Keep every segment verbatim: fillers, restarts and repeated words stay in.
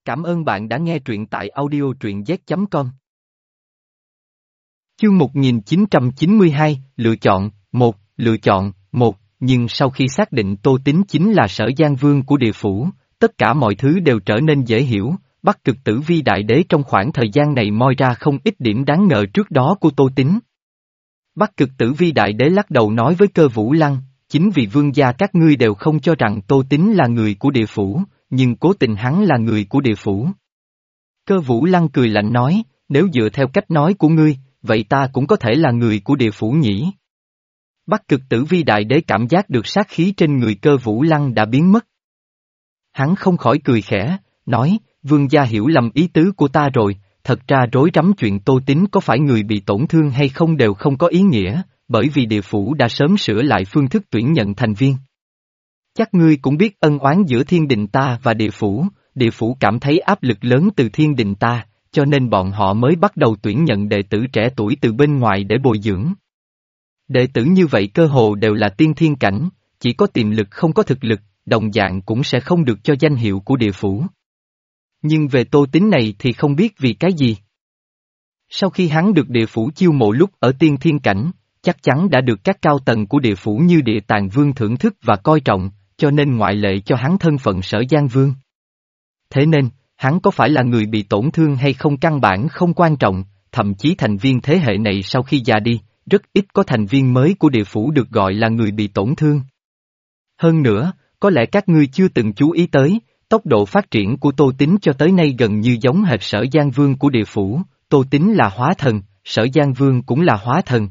Cảm ơn bạn đã nghe truyện tại audio truyện z chấm com. Chương một nghìn chín trăm chín mươi hai, lựa chọn, một, lựa chọn, một, nhưng sau khi xác định Tô Tín chính là Sở Giang Vương của địa phủ, tất cả mọi thứ đều trở nên dễ hiểu, Bắc Cực Tử Vi Đại Đế trong khoảng thời gian này moi ra không ít điểm đáng ngờ trước đó của Tô Tín. Bắc Cực Tử Vi Đại Đế lắc đầu nói với Cơ Vũ Lăng, chính vì vương gia các ngươi đều không cho rằng Tô Tín là người của địa phủ, nhưng cố tình hắn là người của địa phủ. Cơ Vũ Lăng cười lạnh nói, nếu dựa theo cách nói của ngươi, vậy ta cũng có thể là người của địa phủ nhỉ? Bắc Cực Tử Vi Đại Đế cảm giác được sát khí trên người Cơ Vũ Lăng đã biến mất. Hắn không khỏi cười khẽ, nói, vương gia hiểu lầm ý tứ của ta rồi, thật ra rối rắm chuyện Tô Tín có phải người bị tổn thương hay không đều không có ý nghĩa, bởi vì địa phủ đã sớm sửa lại phương thức tuyển nhận thành viên. Chắc ngươi cũng biết ân oán giữa thiên đình ta và địa phủ, địa phủ cảm thấy áp lực lớn từ thiên đình ta, cho nên bọn họ mới bắt đầu tuyển nhận đệ tử trẻ tuổi từ bên ngoài để bồi dưỡng. Đệ tử như vậy cơ hồ đều là tiên thiên cảnh, chỉ có tiềm lực không có thực lực, đồng dạng cũng sẽ không được cho danh hiệu của địa phủ. Nhưng về Tô Tín này thì không biết vì cái gì. Sau khi hắn được địa phủ chiêu mộ lúc ở tiên thiên cảnh, chắc chắn đã được các cao tầng của địa phủ như Địa Tạng Vương thưởng thức và coi trọng, cho nên ngoại lệ cho hắn thân phận Sở Giang Vương. Thế nên, hắn có phải là người bị tổn thương hay không căn bản không quan trọng, thậm chí thành viên thế hệ này sau khi già đi, rất ít có thành viên mới của địa phủ được gọi là người bị tổn thương. Hơn nữa, có lẽ các ngươi chưa từng chú ý tới, tốc độ phát triển của Tô Tín cho tới nay gần như giống hệt Sở Giang Vương của địa phủ, Tô Tín là hóa thần, Sở Giang Vương cũng là hóa thần.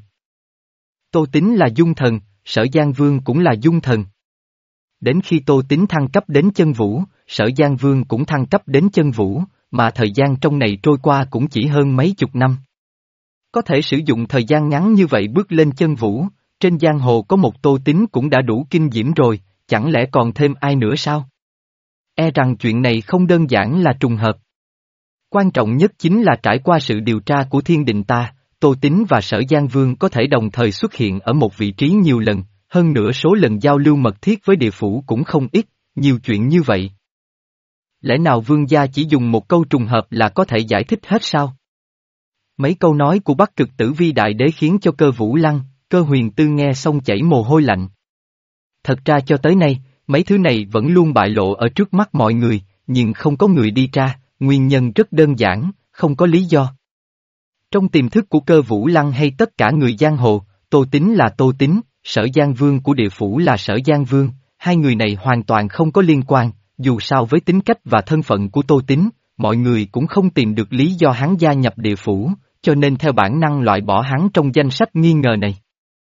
Tô Tín là dung thần, Sở Giang Vương cũng là dung thần. Đến khi Tô Tín thăng cấp đến chân vũ, Sở Giang Vương cũng thăng cấp đến chân vũ, mà thời gian trong này trôi qua cũng chỉ hơn mấy chục năm. Có thể sử dụng thời gian ngắn như vậy bước lên chân vũ, trên giang hồ có một Tô Tín cũng đã đủ kinh diễm rồi, chẳng lẽ còn thêm ai nữa sao? E rằng chuyện này không đơn giản là trùng hợp. Quan trọng nhất chính là trải qua sự điều tra của thiên đình ta, Tô Tín và Sở Giang Vương có thể đồng thời xuất hiện ở một vị trí nhiều lần, hơn nữa số lần giao lưu mật thiết với địa phủ cũng không ít, nhiều chuyện như vậy. Lẽ nào vương gia chỉ dùng một câu trùng hợp là có thể giải thích hết sao? Mấy câu nói của Bắc Cực Tử Vi Đại Đế khiến cho Cơ Vũ Lăng, Cơ Huyền Tư nghe xong chảy mồ hôi lạnh. Thật ra cho tới nay, mấy thứ này vẫn luôn bại lộ ở trước mắt mọi người, nhưng không có người đi tra, nguyên nhân rất đơn giản, không có lý do. Trong tiềm thức của Cơ Vũ Lăng hay tất cả người giang hồ, Tô Tín là Tô Tín, Sở Giang Vương của địa phủ là Sở Giang Vương, hai người này hoàn toàn không có liên quan, dù sao với tính cách và thân phận của Tô Tín, mọi người cũng không tìm được lý do hắn gia nhập địa phủ, cho nên theo bản năng loại bỏ hắn trong danh sách nghi ngờ này.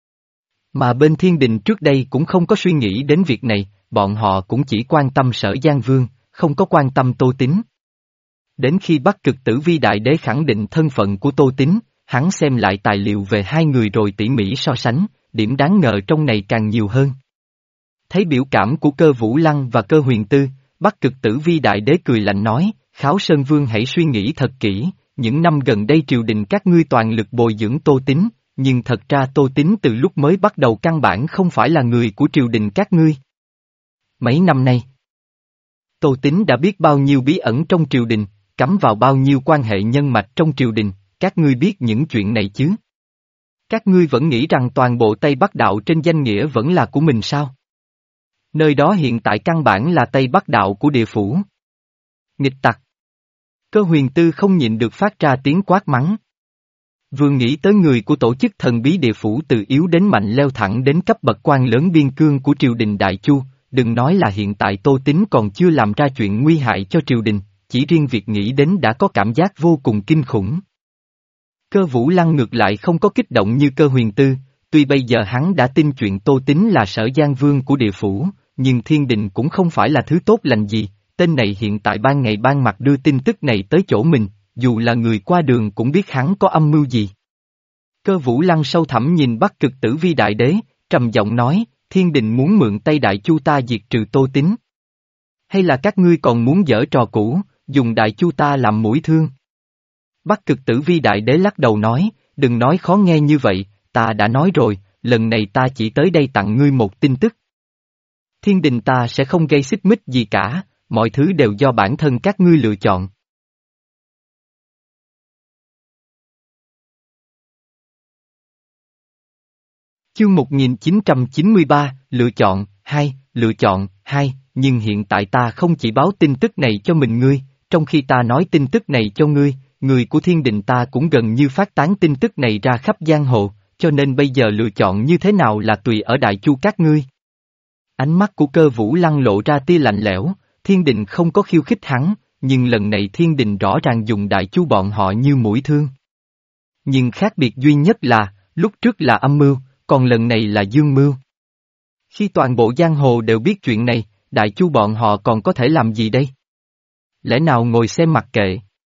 Mà bên thiên đình trước đây cũng không có suy nghĩ đến việc này, bọn họ cũng chỉ quan tâm Sở Giang Vương, không có quan tâm Tô Tín. Đến khi Bắc Cực Tử Vi Đại Đế khẳng định thân phận của Tô Tín, hắn xem lại tài liệu về hai người rồi tỉ mỉ so sánh, điểm đáng ngờ trong này càng nhiều hơn. Thấy biểu cảm của Cơ Vũ Lăng và Cơ Huyền Tư, Bắc Cực Tử Vi Đại Đế cười lạnh nói, Kháo Sơn Vương hãy suy nghĩ thật kỹ, những năm gần đây triều đình các ngươi toàn lực bồi dưỡng Tô Tín, nhưng thật ra Tô Tín từ lúc mới bắt đầu căn bản không phải là người của triều đình các ngươi. Mấy năm nay, Tô Tín đã biết bao nhiêu bí ẩn trong triều đình, cắm vào bao nhiêu quan hệ nhân mạch trong triều đình, các ngươi biết những chuyện này chứ? Các ngươi vẫn nghĩ rằng toàn bộ Tây Bắc Đạo trên danh nghĩa vẫn là của mình sao? Nơi đó hiện tại căn bản là Tây Bắc Đạo của địa phủ. Nghịch tặc. Cơ Huyền Tư không nhịn được phát ra tiếng quát mắng. Vừa nghĩ tới người của tổ chức thần bí địa phủ từ yếu đến mạnh leo thẳng đến cấp bậc quan lớn biên cương của triều đình Đại Chu, đừng nói là hiện tại Tô Tín còn chưa làm ra chuyện nguy hại cho triều đình, chỉ riêng việc nghĩ đến đã có cảm giác vô cùng kinh khủng. Cơ Vũ Lăng ngược lại không có kích động như Cơ Huyền Tư, tuy bây giờ hắn đã tin chuyện Tô Tín là Sở Giang Vương của địa phủ, nhưng thiên đình cũng không phải là thứ tốt lành gì, tên này hiện tại ban ngày ban mặt đưa tin tức này tới chỗ mình, dù là người qua đường cũng biết hắn có âm mưu gì. Cơ Vũ Lăng sâu thẳm nhìn Bắc Cực Tử Vi Đại Đế, trầm giọng nói, thiên đình muốn mượn tay Đại Chu ta diệt trừ Tô Tín. Hay là các ngươi còn muốn giở trò cũ, dùng Đại Chu ta làm mũi thương? Bắc Cực Tử Vi Đại Đế lắc đầu nói, đừng nói khó nghe như vậy, ta đã nói rồi, lần này ta chỉ tới đây tặng ngươi một tin tức. Thiên đình ta sẽ không gây xích mích gì cả, mọi thứ đều do bản thân các ngươi lựa chọn. Chương một nghìn chín trăm chín mươi ba, lựa chọn, hai, lựa chọn, hai, nhưng hiện tại ta không chỉ báo tin tức này cho mình ngươi, trong khi ta nói tin tức này cho ngươi, người của thiên đình ta cũng gần như phát tán tin tức này ra khắp giang hồ, cho nên bây giờ lựa chọn như thế nào là tùy ở đại chu các ngươi. Ánh mắt của Cơ Vũ Lăng lộ ra tia lạnh lẽo, thiên đình không có khiêu khích hắn, nhưng lần này thiên đình rõ ràng dùng đại chu bọn họ như mũi thương. Nhưng khác biệt duy nhất là, lúc trước là âm mưu, còn lần này là dương mưu. Khi toàn bộ giang hồ đều biết chuyện này, đại chu bọn họ còn có thể làm gì đây? Lẽ nào ngồi xem mặc kệ?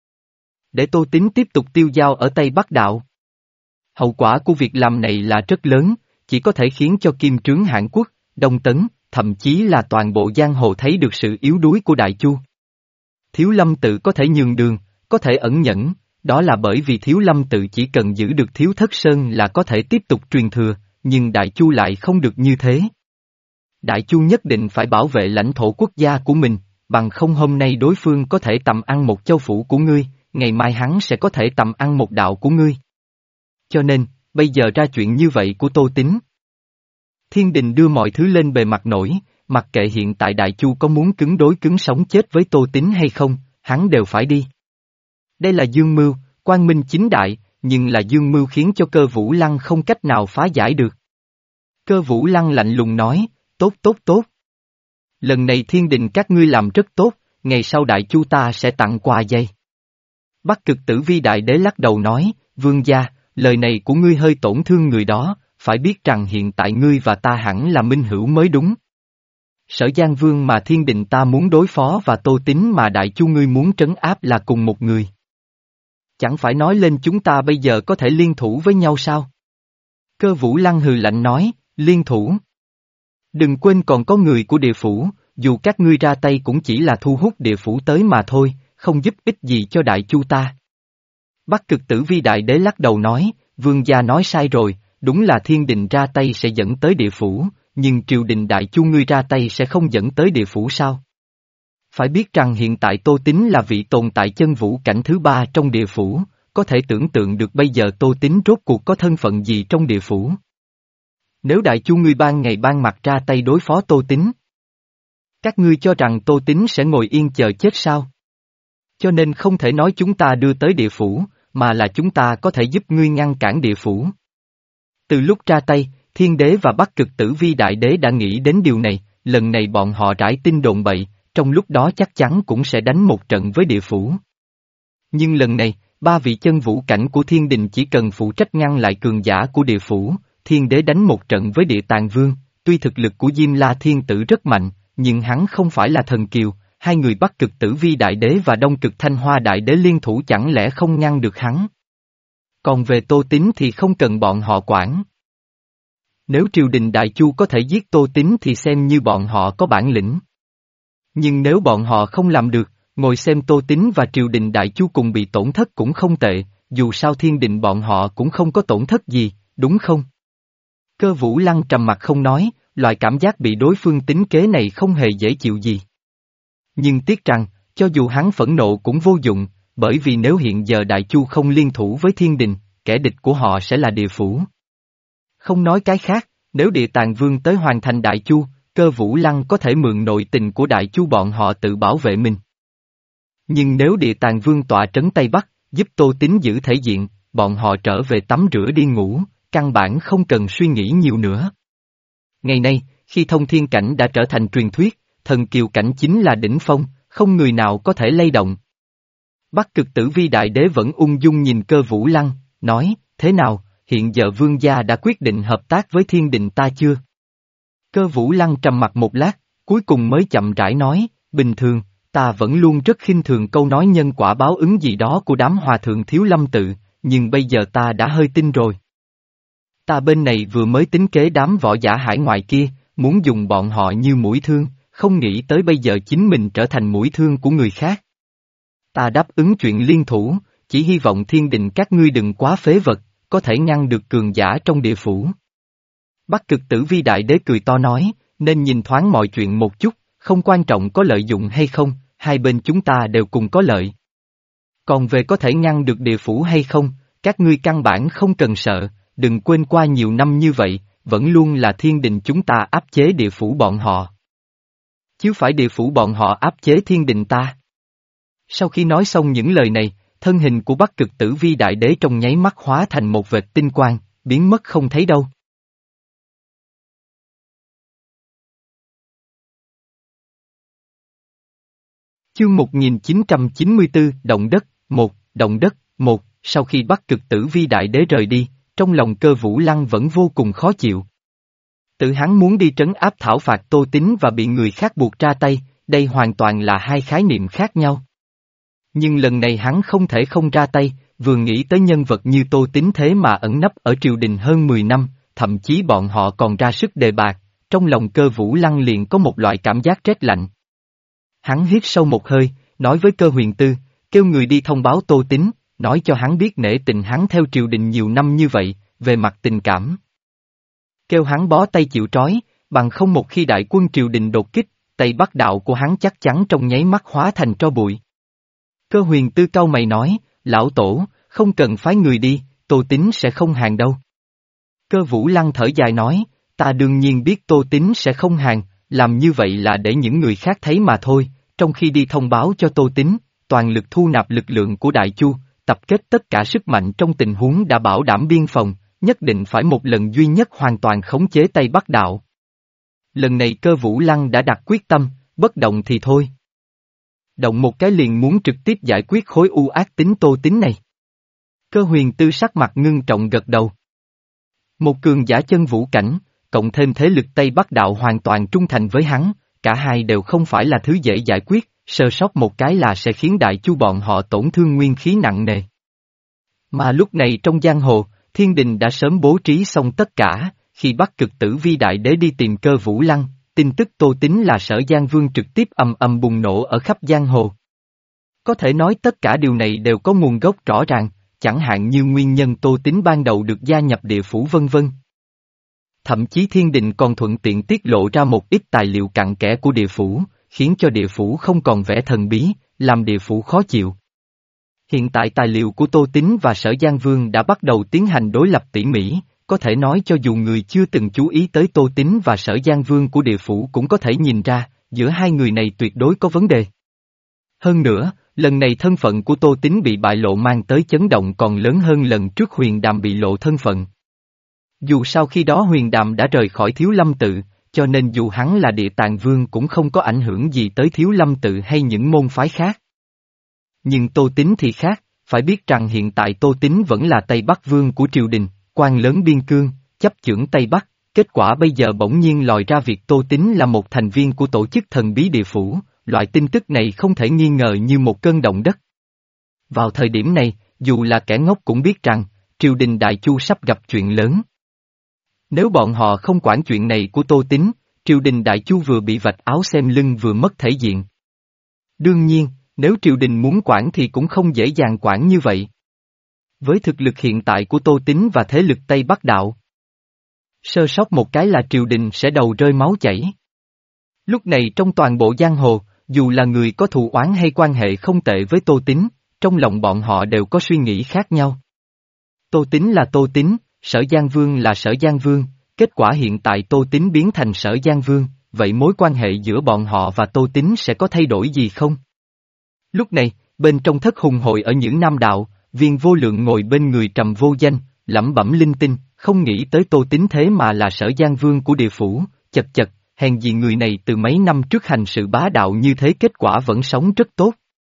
Để Tô Tín tiếp tục tiêu dao ở Tây Bắc Đạo. Hậu quả của việc làm này là rất lớn, chỉ có thể khiến cho Kim Trướng Hãn Quốc, Đông Tấn, thậm chí là toàn bộ giang hồ thấy được sự yếu đuối của Đại Chu. Thiếu Lâm Tự có thể nhường đường, có thể ẩn nhẫn, đó là bởi vì Thiếu Lâm Tự chỉ cần giữ được Thiếu Thất Sơn là có thể tiếp tục truyền thừa, nhưng Đại Chu lại không được như thế. Đại Chu nhất định phải bảo vệ lãnh thổ quốc gia của mình, bằng không hôm nay đối phương có thể tầm ăn một châu phủ của ngươi, ngày mai hắn sẽ có thể tầm ăn một đạo của ngươi. Cho nên, bây giờ ra chuyện như vậy của Tô Tín. Thiên đình đưa mọi thứ lên bề mặt nổi, mặc kệ hiện tại Đại Chu có muốn cứng đối cứng sống chết với Tô Tín hay không, hắn đều phải đi. Đây là dương mưu, quang minh chính đại, nhưng là dương mưu khiến cho Cơ Vũ Lăng không cách nào phá giải được. Cơ Vũ Lăng lạnh lùng nói, tốt tốt tốt. Lần này thiên đình các ngươi làm rất tốt, ngày sau Đại Chu ta sẽ tặng quà dây. Bắc Cực Tử Vi Đại Đế lắc đầu nói, vương gia, lời này của ngươi hơi tổn thương người đó, phải biết rằng hiện tại ngươi và ta hẳn là minh hữu mới đúng. Sở Giang Vương mà thiên đình ta muốn đối phó và Tô Tín mà Đại Chu ngươi muốn trấn áp là cùng một người. Chẳng phải nói lên chúng ta bây giờ có thể liên thủ với nhau sao? Cơ Vũ Lăng hừ lạnh nói, liên thủ. Đừng quên còn có người của địa phủ, dù các ngươi ra tay cũng chỉ là thu hút địa phủ tới mà thôi, không giúp ích gì cho Đại Chu ta. Bắc Cực Tử Vi Đại Đế lắc đầu nói, vương gia nói sai rồi, đúng là thiên đình ra tay sẽ dẫn tới địa phủ, nhưng triều đình Đại Chu ngươi ra tay sẽ không dẫn tới địa phủ sao? Phải biết rằng hiện tại Tô Tín là vị tồn tại chân vũ cảnh thứ ba trong địa phủ, có thể tưởng tượng được bây giờ Tô Tín rốt cuộc có thân phận gì trong địa phủ. Nếu Đại Chu ngươi ban ngày ban mặt ra tay đối phó Tô Tín, các ngươi cho rằng Tô Tín sẽ ngồi yên chờ chết sao? Cho nên không thể nói chúng ta đưa tới địa phủ, mà là chúng ta có thể giúp ngươi ngăn cản địa phủ. Từ lúc ra tay, Thiên Đế và Bắc Cực Tử Vi Đại Đế đã nghĩ đến điều này, lần này bọn họ rải tin đồn bậy, trong lúc đó chắc chắn cũng sẽ đánh một trận với địa phủ. Nhưng lần này, ba vị chân vũ cảnh của thiên đình chỉ cần phụ trách ngăn lại cường giả của địa phủ, Thiên Đế đánh một trận với địa tàng vương, tuy thực lực của Diêm La Thiên Tử rất mạnh, nhưng hắn không phải là thần kiều, hai người Bắc Cực Tử Vi Đại Đế và Đông Cực Thanh Hoa Đại Đế liên thủ chẳng lẽ không ngăn được hắn. Còn về Tô Tín thì không cần bọn họ quản. Nếu triều đình Đại Chu có thể giết Tô Tín thì xem như bọn họ có bản lĩnh. Nhưng nếu bọn họ không làm được, ngồi xem Tô Tín và triều đình Đại Chu cùng bị tổn thất cũng không tệ, dù sao thiên đình bọn họ cũng không có tổn thất gì, đúng không? Cơ Vũ Lăng trầm mặt không nói, loại cảm giác bị đối phương tính kế này không hề dễ chịu gì. Nhưng tiếc rằng, cho dù hắn phẫn nộ cũng vô dụng, bởi vì nếu hiện giờ Đại Chu không liên thủ với thiên đình, kẻ địch của họ sẽ là địa phủ. Không nói cái khác, nếu địa tàng vương tới hoàn thành Đại Chu, Cơ Vũ Lăng có thể mượn nội tình của Đại Chu bọn họ tự bảo vệ mình. Nhưng nếu địa tàng vương tọa trấn Tây Bắc, giúp Tô Tín giữ thể diện, bọn họ trở về tắm rửa đi ngủ, căn bản không cần suy nghĩ nhiều nữa. Ngày nay, khi thông thiên cảnh đã trở thành truyền thuyết, thần kiều cảnh chính là đỉnh phong, không người nào có thể lay động. Bắc Cực Tử Vi Đại Đế vẫn ung dung nhìn Cơ Vũ Lăng, nói, thế nào, hiện giờ vương gia đã quyết định hợp tác với thiên đình ta chưa? Cơ Vũ Lăng trầm mặt một lát, cuối cùng mới chậm rãi nói, bình thường, ta vẫn luôn rất khinh thường câu nói nhân quả báo ứng gì đó của đám hòa thượng Thiếu Lâm Tự, nhưng bây giờ ta đã hơi tin rồi. Ta bên này vừa mới tính kế đám võ giả hải ngoại kia, muốn dùng bọn họ như mũi thương, không nghĩ tới bây giờ chính mình trở thành mũi thương của người khác. Ta đáp ứng chuyện liên thủ, chỉ hy vọng thiên đình các ngươi đừng quá phế vật, có thể ngăn được cường giả trong địa phủ. Bắc Cực Tử Vi Đại Đế cười to nói, nên nhìn thoáng mọi chuyện một chút, không quan trọng có lợi dụng hay không, hai bên chúng ta đều cùng có lợi. Còn về có thể ngăn được địa phủ hay không, các ngươi căn bản không cần sợ, đừng quên qua nhiều năm như vậy, vẫn luôn là thiên đình chúng ta áp chế địa phủ bọn họ. Chứ phải địa phủ bọn họ áp chế thiên đình ta. Sau khi nói xong những lời này, thân hình của Bắc Cực Tử Vi Đại Đế trong nháy mắt hóa thành một vệt tinh quang, biến mất không thấy đâu. Chương một nghìn chín trăm chín mươi tư, Động đất, một, Động đất, một, sau khi Bắc Cực Tử Vi Đại Đế rời đi, trong lòng Cơ Vũ Lăng vẫn vô cùng khó chịu. Tự hắn muốn đi trấn áp thảo phạt Tô Tín và bị người khác buộc ra tay, đây hoàn toàn là hai khái niệm khác nhau. Nhưng lần này hắn không thể không ra tay, vừa nghĩ tới nhân vật như Tô Tín thế mà ẩn nấp ở triều đình hơn mười năm, thậm chí bọn họ còn ra sức đề bạt, trong lòng Cơ Vũ Lăng liền có một loại cảm giác rét lạnh. Hắn hít sâu một hơi, nói với Cơ Huyền Tư, kêu người đi thông báo Tô Tín, nói cho hắn biết nể tình hắn theo triều đình nhiều năm như vậy, về mặt tình cảm. Kêu hắn bó tay chịu trói, bằng không một khi đại quân triều đình đột kích, Tây Bắc đạo của hắn chắc chắn trong nháy mắt hóa thành tro bụi. Cơ Huyền Tư cau mày nói, lão tổ, không cần phái người đi, Tô Tín sẽ không hàng đâu. Cơ Vũ Lăng thở dài nói, ta đương nhiên biết Tô Tín sẽ không hàng, làm như vậy là để những người khác thấy mà thôi, trong khi đi thông báo cho Tô Tín, toàn lực thu nạp lực lượng của Đại Chu, tập kết tất cả sức mạnh trong tình huống đã bảo đảm biên phòng, nhất định phải một lần duy nhất hoàn toàn khống chế Tây Bắc đạo. Lần này Cơ Vũ Lăng đã đặt quyết tâm, bất động thì thôi. Động một cái liền muốn trực tiếp giải quyết khối u ác tính Tô Tín này. Cơ Huyền Tư sắc mặt ngưng trọng gật đầu. Một cường giả chân vũ cảnh, cộng thêm thế lực Tây Bắc đạo hoàn toàn trung thành với hắn, cả hai đều không phải là thứ dễ giải quyết, sơ sót một cái là sẽ khiến Đại Chu bọn họ tổn thương nguyên khí nặng nề. Mà lúc này trong giang hồ, thiên đình đã sớm bố trí xong tất cả, khi Bắc Cực Tử Vi Đại Đế đi tìm Cơ Vũ Lăng, tin tức Tô Tín là Sở Giang Vương trực tiếp ầm ầm bùng nổ ở khắp giang hồ. Có thể nói tất cả điều này đều có nguồn gốc rõ ràng, chẳng hạn như nguyên nhân Tô Tín ban đầu được gia nhập địa phủ vân vân. Thậm chí thiên đình còn thuận tiện tiết lộ ra một ít tài liệu cặn kẽ của địa phủ, khiến cho địa phủ không còn vẻ thần bí, làm địa phủ khó chịu. Hiện tại tài liệu của Tô Tín và Sở Giang Vương đã bắt đầu tiến hành đối lập tỉ mỉ, có thể nói cho dù người chưa từng chú ý tới Tô Tín và Sở Giang Vương của địa phủ cũng có thể nhìn ra, giữa hai người này tuyệt đối có vấn đề. Hơn nữa, lần này thân phận của Tô Tín bị bại lộ mang tới chấn động còn lớn hơn lần trước Huyền Đàm bị lộ thân phận. Dù sau khi đó Huyền Đàm đã rời khỏi Thiếu Lâm Tự, cho nên dù hắn là Địa Tạng Vương cũng không có ảnh hưởng gì tới Thiếu Lâm Tự hay những môn phái khác. Nhưng Tô Tín thì khác, phải biết rằng hiện tại Tô Tín vẫn là Tây Bắc Vương của triều đình, quan lớn biên cương, chấp chưởng Tây Bắc, kết quả bây giờ bỗng nhiên lòi ra việc Tô Tín là một thành viên của tổ chức thần bí địa phủ, loại tin tức này không thể nghi ngờ như một cơn động đất. Vào thời điểm này, dù là kẻ ngốc cũng biết rằng, triều đình Đại Chu sắp gặp chuyện lớn. Nếu bọn họ không quản chuyện này của Tô Tín, triều đình Đại Chu vừa bị vạch áo xem lưng vừa mất thể diện. Đương nhiên, nếu triều đình muốn quản thì cũng không dễ dàng quản như vậy. Với thực lực hiện tại của Tô Tín và thế lực Tây Bắc đạo, sơ sót một cái là triều đình sẽ đầu rơi máu chảy. Lúc này trong toàn bộ giang hồ, dù là người có thù oán hay quan hệ không tệ với Tô Tín, trong lòng bọn họ đều có suy nghĩ khác nhau. Tô Tín là Tô Tín, Sở Giang Vương là Sở Giang Vương, kết quả hiện tại Tô Tín biến thành Sở Giang Vương, vậy mối quan hệ giữa bọn họ và Tô Tín sẽ có thay đổi gì không? Lúc này, bên trong thất hùng hội ở những Nam Đạo, Viên Vô Lượng ngồi bên người Trầm Vô Danh, lẩm bẩm linh tinh, không nghĩ tới Tô Tín thế mà là Sở Giang Vương của địa phủ, chật chật, hèn gì người này từ mấy năm trước hành sự bá đạo như thế kết quả vẫn sống rất tốt.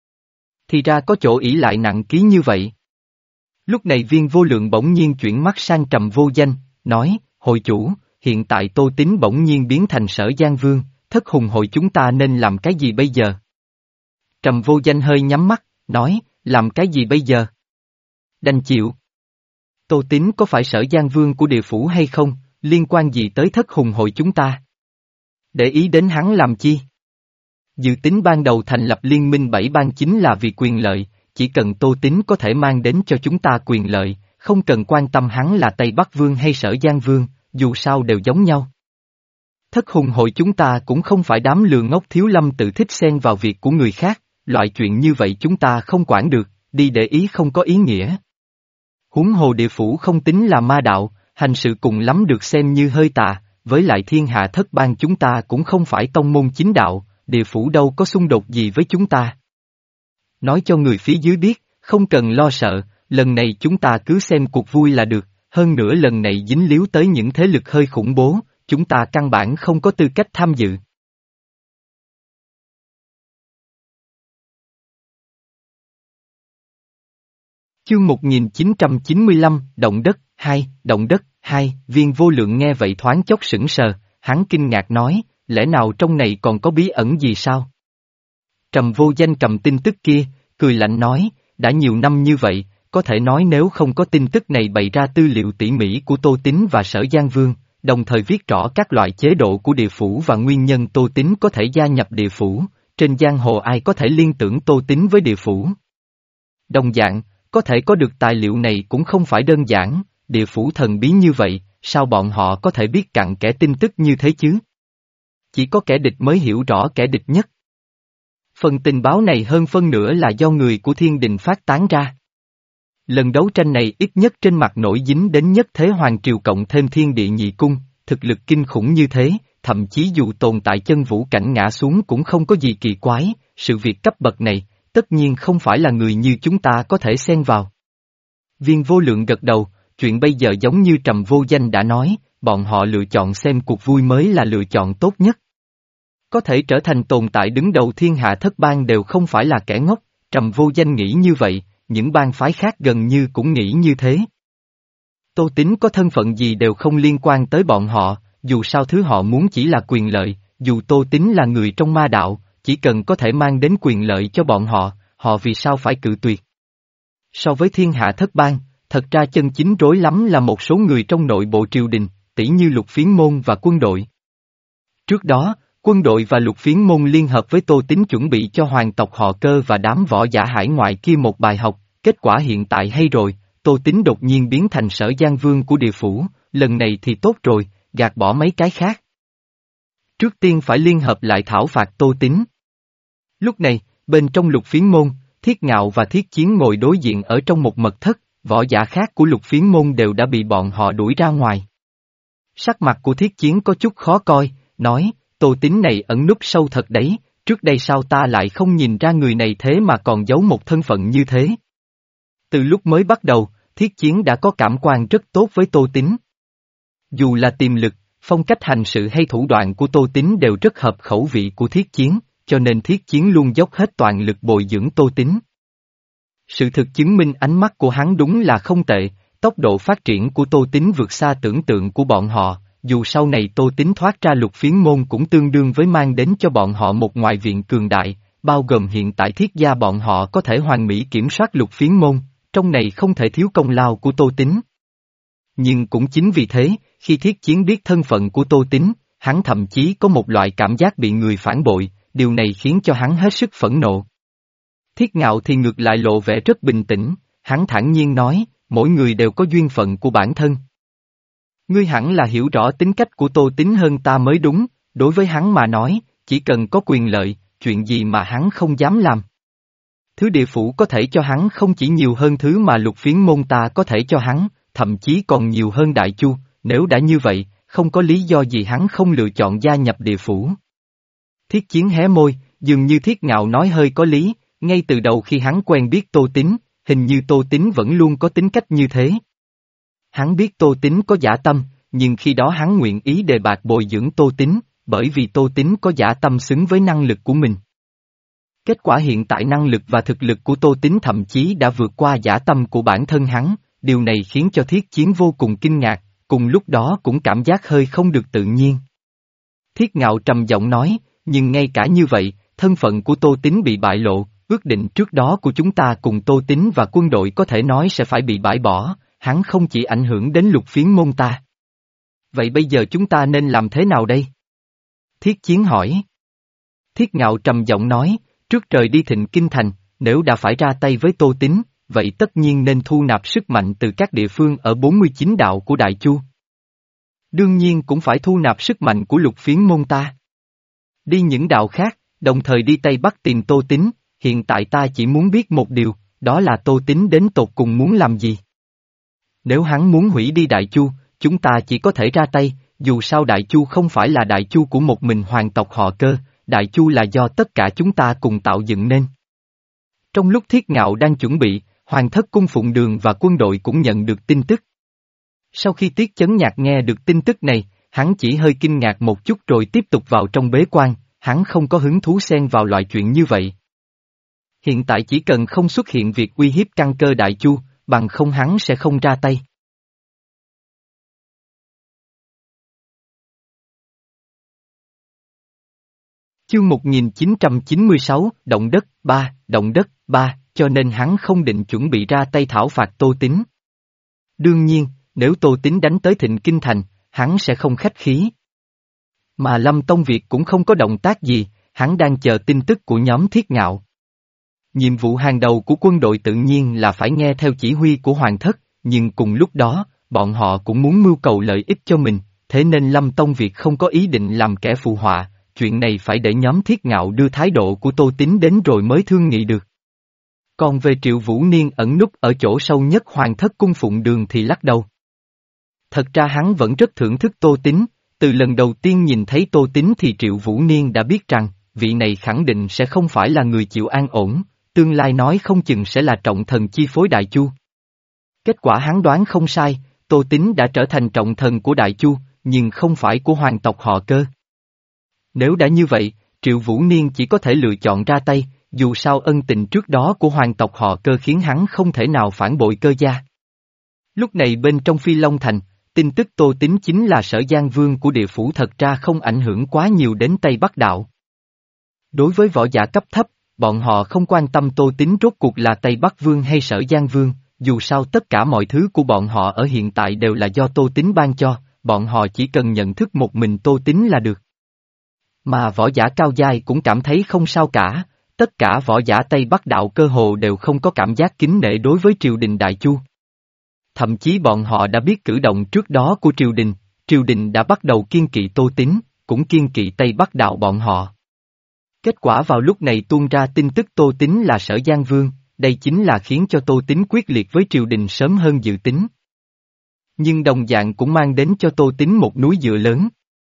Thì ra có chỗ ỷ lại nặng ký như vậy. Lúc này Viên Vô Lượng bỗng nhiên chuyển mắt sang Trầm Vô Danh, nói, hội chủ, hiện tại Tô Tín bỗng nhiên biến thành Sở Giang Vương, thất hùng hội chúng ta nên làm cái gì bây giờ? Trầm Vô Danh hơi nhắm mắt, nói, làm cái gì bây giờ? Đành chịu. Tô Tín có phải Sở Giang Vương của địa phủ hay không, liên quan gì tới thất hùng hội chúng ta? Để ý đến hắn làm chi? Dự tính ban đầu thành lập liên minh bảy bang chính là vì quyền lợi, chỉ cần Tô Tín có thể mang đến cho chúng ta quyền lợi, không cần quan tâm hắn là Tây Bắc Vương hay Sở Giang Vương, dù sao đều giống nhau. Thất hùng hội chúng ta cũng không phải đám lừa ngốc thiếu lâm tự thích xen vào việc của người khác, loại chuyện như vậy chúng ta không quản được, đi để ý không có ý nghĩa. Huống hồ địa phủ không tính là ma đạo, hành sự cùng lắm được xem như hơi tà, với lại thiên hạ thất bang chúng ta cũng không phải tông môn chính đạo, địa phủ đâu có xung đột gì với chúng ta. Nói cho người phía dưới biết, không cần lo sợ, lần này chúng ta cứ xem cuộc vui là được, hơn nữa lần này dính líu tới những thế lực hơi khủng bố, chúng ta căn bản không có tư cách tham dự. Chương một nghìn chín trăm chín mươi lăm, Động đất, hai, Động đất, hai, Viên Vô Lượng nghe vậy thoáng chốc sững sờ, hắn kinh ngạc nói, lẽ nào trong này còn có bí ẩn gì sao? Trầm Vô Danh cầm tin tức kia, cười lạnh nói, đã nhiều năm như vậy, có thể nói nếu không có tin tức này bày ra tư liệu tỉ mỉ của Tô Tín và Sở Giang Vương, đồng thời viết rõ các loại chế độ của địa phủ và nguyên nhân Tô Tín có thể gia nhập địa phủ, trên giang hồ ai có thể liên tưởng Tô Tín với địa phủ. Đồng dạng, có thể có được tài liệu này cũng không phải đơn giản, địa phủ thần bí như vậy, sao bọn họ có thể biết cặn kẽ tin tức như thế chứ? Chỉ có kẻ địch mới hiểu rõ kẻ địch nhất. Phần tình báo này hơn phân nửa là do người của thiên đình phát tán ra. Lần đấu tranh này ít nhất trên mặt nổi dính đến nhất thế hoàng triều cộng thêm thiên địa nhị cung, thực lực kinh khủng như thế, thậm chí dù tồn tại chân vũ cảnh ngã xuống cũng không có gì kỳ quái, sự việc cấp bậc này, tất nhiên không phải là người như chúng ta có thể xen vào. Viên Vô Lượng gật đầu, chuyện bây giờ giống như Trầm Vô Danh đã nói, bọn họ lựa chọn xem cuộc vui mới là lựa chọn tốt nhất. Có thể trở thành tồn tại đứng đầu thiên hạ thất bang đều không phải là kẻ ngốc, Trầm Vô Danh nghĩ như vậy, những bang phái khác gần như cũng nghĩ như thế. Tô Tín có thân phận gì đều không liên quan tới bọn họ, dù sao thứ họ muốn chỉ là quyền lợi, dù Tô Tín là người trong ma đạo, chỉ cần có thể mang đến quyền lợi cho bọn họ, họ vì sao phải cự tuyệt. So với thiên hạ thất bang, thật ra chân chính rối lắm là một số người trong nội bộ triều đình, tỉ như Lục Phiến Môn và quân đội. Trước đó, quân đội và Lục Phiến Môn liên hợp với Tô Tín chuẩn bị cho hoàng tộc họ Cơ và đám võ giả hải ngoại kia một bài học, kết quả hiện tại hay rồi, Tô Tín đột nhiên biến thành Sở Giang Vương của địa phủ, lần này thì tốt rồi, gạt bỏ mấy cái khác. Trước tiên phải liên hợp lại thảo phạt Tô Tín. Lúc này, bên trong Lục Phiến Môn, Thiết Ngạo và Thiết Chiến ngồi đối diện ở trong một mật thất, võ giả khác của Lục Phiến Môn đều đã bị bọn họ đuổi ra ngoài. Sắc mặt của Thiết Chiến có chút khó coi, nói, Tô Tín này ẩn núp sâu thật đấy, trước đây sao ta lại không nhìn ra người này thế mà còn giấu một thân phận như thế. Từ lúc mới bắt đầu, Thiết Chiến đã có cảm quan rất tốt với Tô Tín. Dù là tiềm lực, phong cách hành sự hay thủ đoạn của Tô Tín đều rất hợp khẩu vị của Thiết Chiến, cho nên Thiết Chiến luôn dốc hết toàn lực bồi dưỡng Tô Tín. Sự thực chứng minh ánh mắt của hắn đúng là không tệ, tốc độ phát triển của Tô Tín vượt xa tưởng tượng của bọn họ, dù sau này Tô Tín thoát ra Lục Phiến Môn cũng tương đương với mang đến cho bọn họ một ngoại viện cường đại, bao gồm hiện tại Thiết gia bọn họ có thể hoàn mỹ kiểm soát Lục Phiến Môn, trong này không thể thiếu công lao của Tô Tín. Nhưng cũng chính vì thế, khi Thiết Chiến biết thân phận của Tô Tín, hắn thậm chí có một loại cảm giác bị người phản bội, điều này khiến cho hắn hết sức phẫn nộ. Thiết Ngạo thì ngược lại lộ vẻ rất bình tĩnh, hắn thản nhiên nói, mỗi người đều có duyên phận của bản thân. Ngươi hẳn là hiểu rõ tính cách của Tô Tín hơn ta mới đúng, đối với hắn mà nói, chỉ cần có quyền lợi, chuyện gì mà hắn không dám làm. Thứ địa phủ có thể cho hắn không chỉ nhiều hơn thứ mà Lục Phiến Môn ta có thể cho hắn, thậm chí còn nhiều hơn Đại Chu, nếu đã như vậy, không có lý do gì hắn không lựa chọn gia nhập địa phủ. Thiết Chiến hé môi, dường như Thiết Ngạo nói hơi có lý, ngay từ đầu khi hắn quen biết Tô Tín, hình như Tô Tín vẫn luôn có tính cách như thế. Hắn biết Tô Tín có dã tâm, nhưng khi đó hắn nguyện ý đề bạt bồi dưỡng Tô Tín, bởi vì Tô Tín có dã tâm xứng với năng lực của mình. Kết quả hiện tại năng lực và thực lực của Tô Tín thậm chí đã vượt qua dã tâm của bản thân hắn, điều này khiến cho Thiết Chiến vô cùng kinh ngạc, cùng lúc đó cũng cảm giác hơi không được tự nhiên. Thiết Ngạo trầm giọng nói, nhưng ngay cả như vậy, thân phận của Tô Tín bị bại lộ, ước định trước đó của chúng ta cùng Tô Tín và quân đội có thể nói sẽ phải bị bãi bỏ, hắn không chỉ ảnh hưởng đến Lục Phiến Môn ta. Vậy bây giờ chúng ta nên làm thế nào đây? Thiết Chiến hỏi. Thiết Ngạo trầm giọng nói, trước trời đi Thịnh Kinh Thành, nếu đã phải ra tay với Tô Tín, vậy tất nhiên nên thu nạp sức mạnh từ các địa phương ở bốn mươi chín đạo của Đại Chu. Đương nhiên cũng phải thu nạp sức mạnh của lục phiến môn ta. Đi những đạo khác, đồng thời đi Tây Bắc tìm Tô Tín, hiện tại ta chỉ muốn biết một điều, đó là Tô Tín đến tột cùng muốn làm gì. Nếu hắn muốn hủy đi Đại Chu, chúng ta chỉ có thể ra tay, dù sao Đại Chu không phải là Đại Chu của một mình hoàng tộc họ Cơ, Đại Chu là do tất cả chúng ta cùng tạo dựng nên. Trong lúc Thiết Ngạo đang chuẩn bị, Hoàng thất cung Phụng Đường và quân đội cũng nhận được tin tức. Sau khi Tiết Chấn Nhạc nghe được tin tức này, hắn chỉ hơi kinh ngạc một chút rồi tiếp tục vào trong bế quan, hắn không có hứng thú xen vào loại chuyện như vậy. Hiện tại chỉ cần không xuất hiện việc uy hiếp căn cơ Đại Chu, bằng không hắn sẽ không ra tay. Chương một nghìn chín trăm chín mươi sáu, Động đất, ba, Động đất, ba, cho nên hắn không định chuẩn bị ra tay thảo phạt Tô Tín. Đương nhiên, nếu Tô Tín đánh tới Thịnh Kinh Thành, hắn sẽ không khách khí. Mà Lâm Tông Việt cũng không có động tác gì, hắn đang chờ tin tức của nhóm Thiết Ngạo. Nhiệm vụ hàng đầu của quân đội tự nhiên là phải nghe theo chỉ huy của Hoàng thất, nhưng cùng lúc đó, bọn họ cũng muốn mưu cầu lợi ích cho mình, thế nên Lâm Tông Việt không có ý định làm kẻ phụ họa, chuyện này phải để nhóm Thiết Ngạo đưa thái độ của Tô Tín đến rồi mới thương nghị được. Còn về Triệu Vũ Niên ẩn núp ở chỗ sâu nhất Hoàng thất cung Phụng Đường thì lắc đầu. Thật ra hắn vẫn rất thưởng thức Tô Tín, từ lần đầu tiên nhìn thấy Tô Tín thì Triệu Vũ Niên đã biết rằng, vị này khẳng định sẽ không phải là người chịu an ổn, tương lai nói không chừng sẽ là trọng thần chi phối Đại Chu. Kết quả hắn đoán không sai, Tô Tín đã trở thành trọng thần của Đại Chu, nhưng không phải của hoàng tộc họ Cơ. Nếu đã như vậy, Triệu Vũ Niên chỉ có thể lựa chọn ra tay, dù sao ân tình trước đó của hoàng tộc họ Cơ khiến hắn không thể nào phản bội Cơ gia. Lúc này bên trong Phi Long Thành, tin tức Tô Tín chính là Sở Giang Vương của địa phủ thật ra không ảnh hưởng quá nhiều đến Tây Bắc Đạo. Đối với võ giả cấp thấp, bọn họ không quan tâm Tô Tín rốt cuộc là Tây Bắc Vương hay Sở Giang Vương, dù sao tất cả mọi thứ của bọn họ ở hiện tại đều là do Tô Tín ban cho, bọn họ chỉ cần nhận thức một mình Tô Tín là được. Mà võ giả cao giai cũng cảm thấy không sao cả, tất cả võ giả Tây Bắc Đạo cơ hồ đều không có cảm giác kính nể đối với triều đình Đại Chu. Thậm chí bọn họ đã biết cử động trước đó của triều đình, triều đình đã bắt đầu kiêng kỵ Tô Tín, cũng kiêng kỵ Tây Bắc Đạo bọn họ. Kết quả vào lúc này tuôn ra tin tức Tô Tín là Sở Giang Vương, đây chính là khiến cho Tô Tín quyết liệt với triều đình sớm hơn dự tính. Nhưng đồng dạng cũng mang đến cho Tô Tín một núi dựa lớn.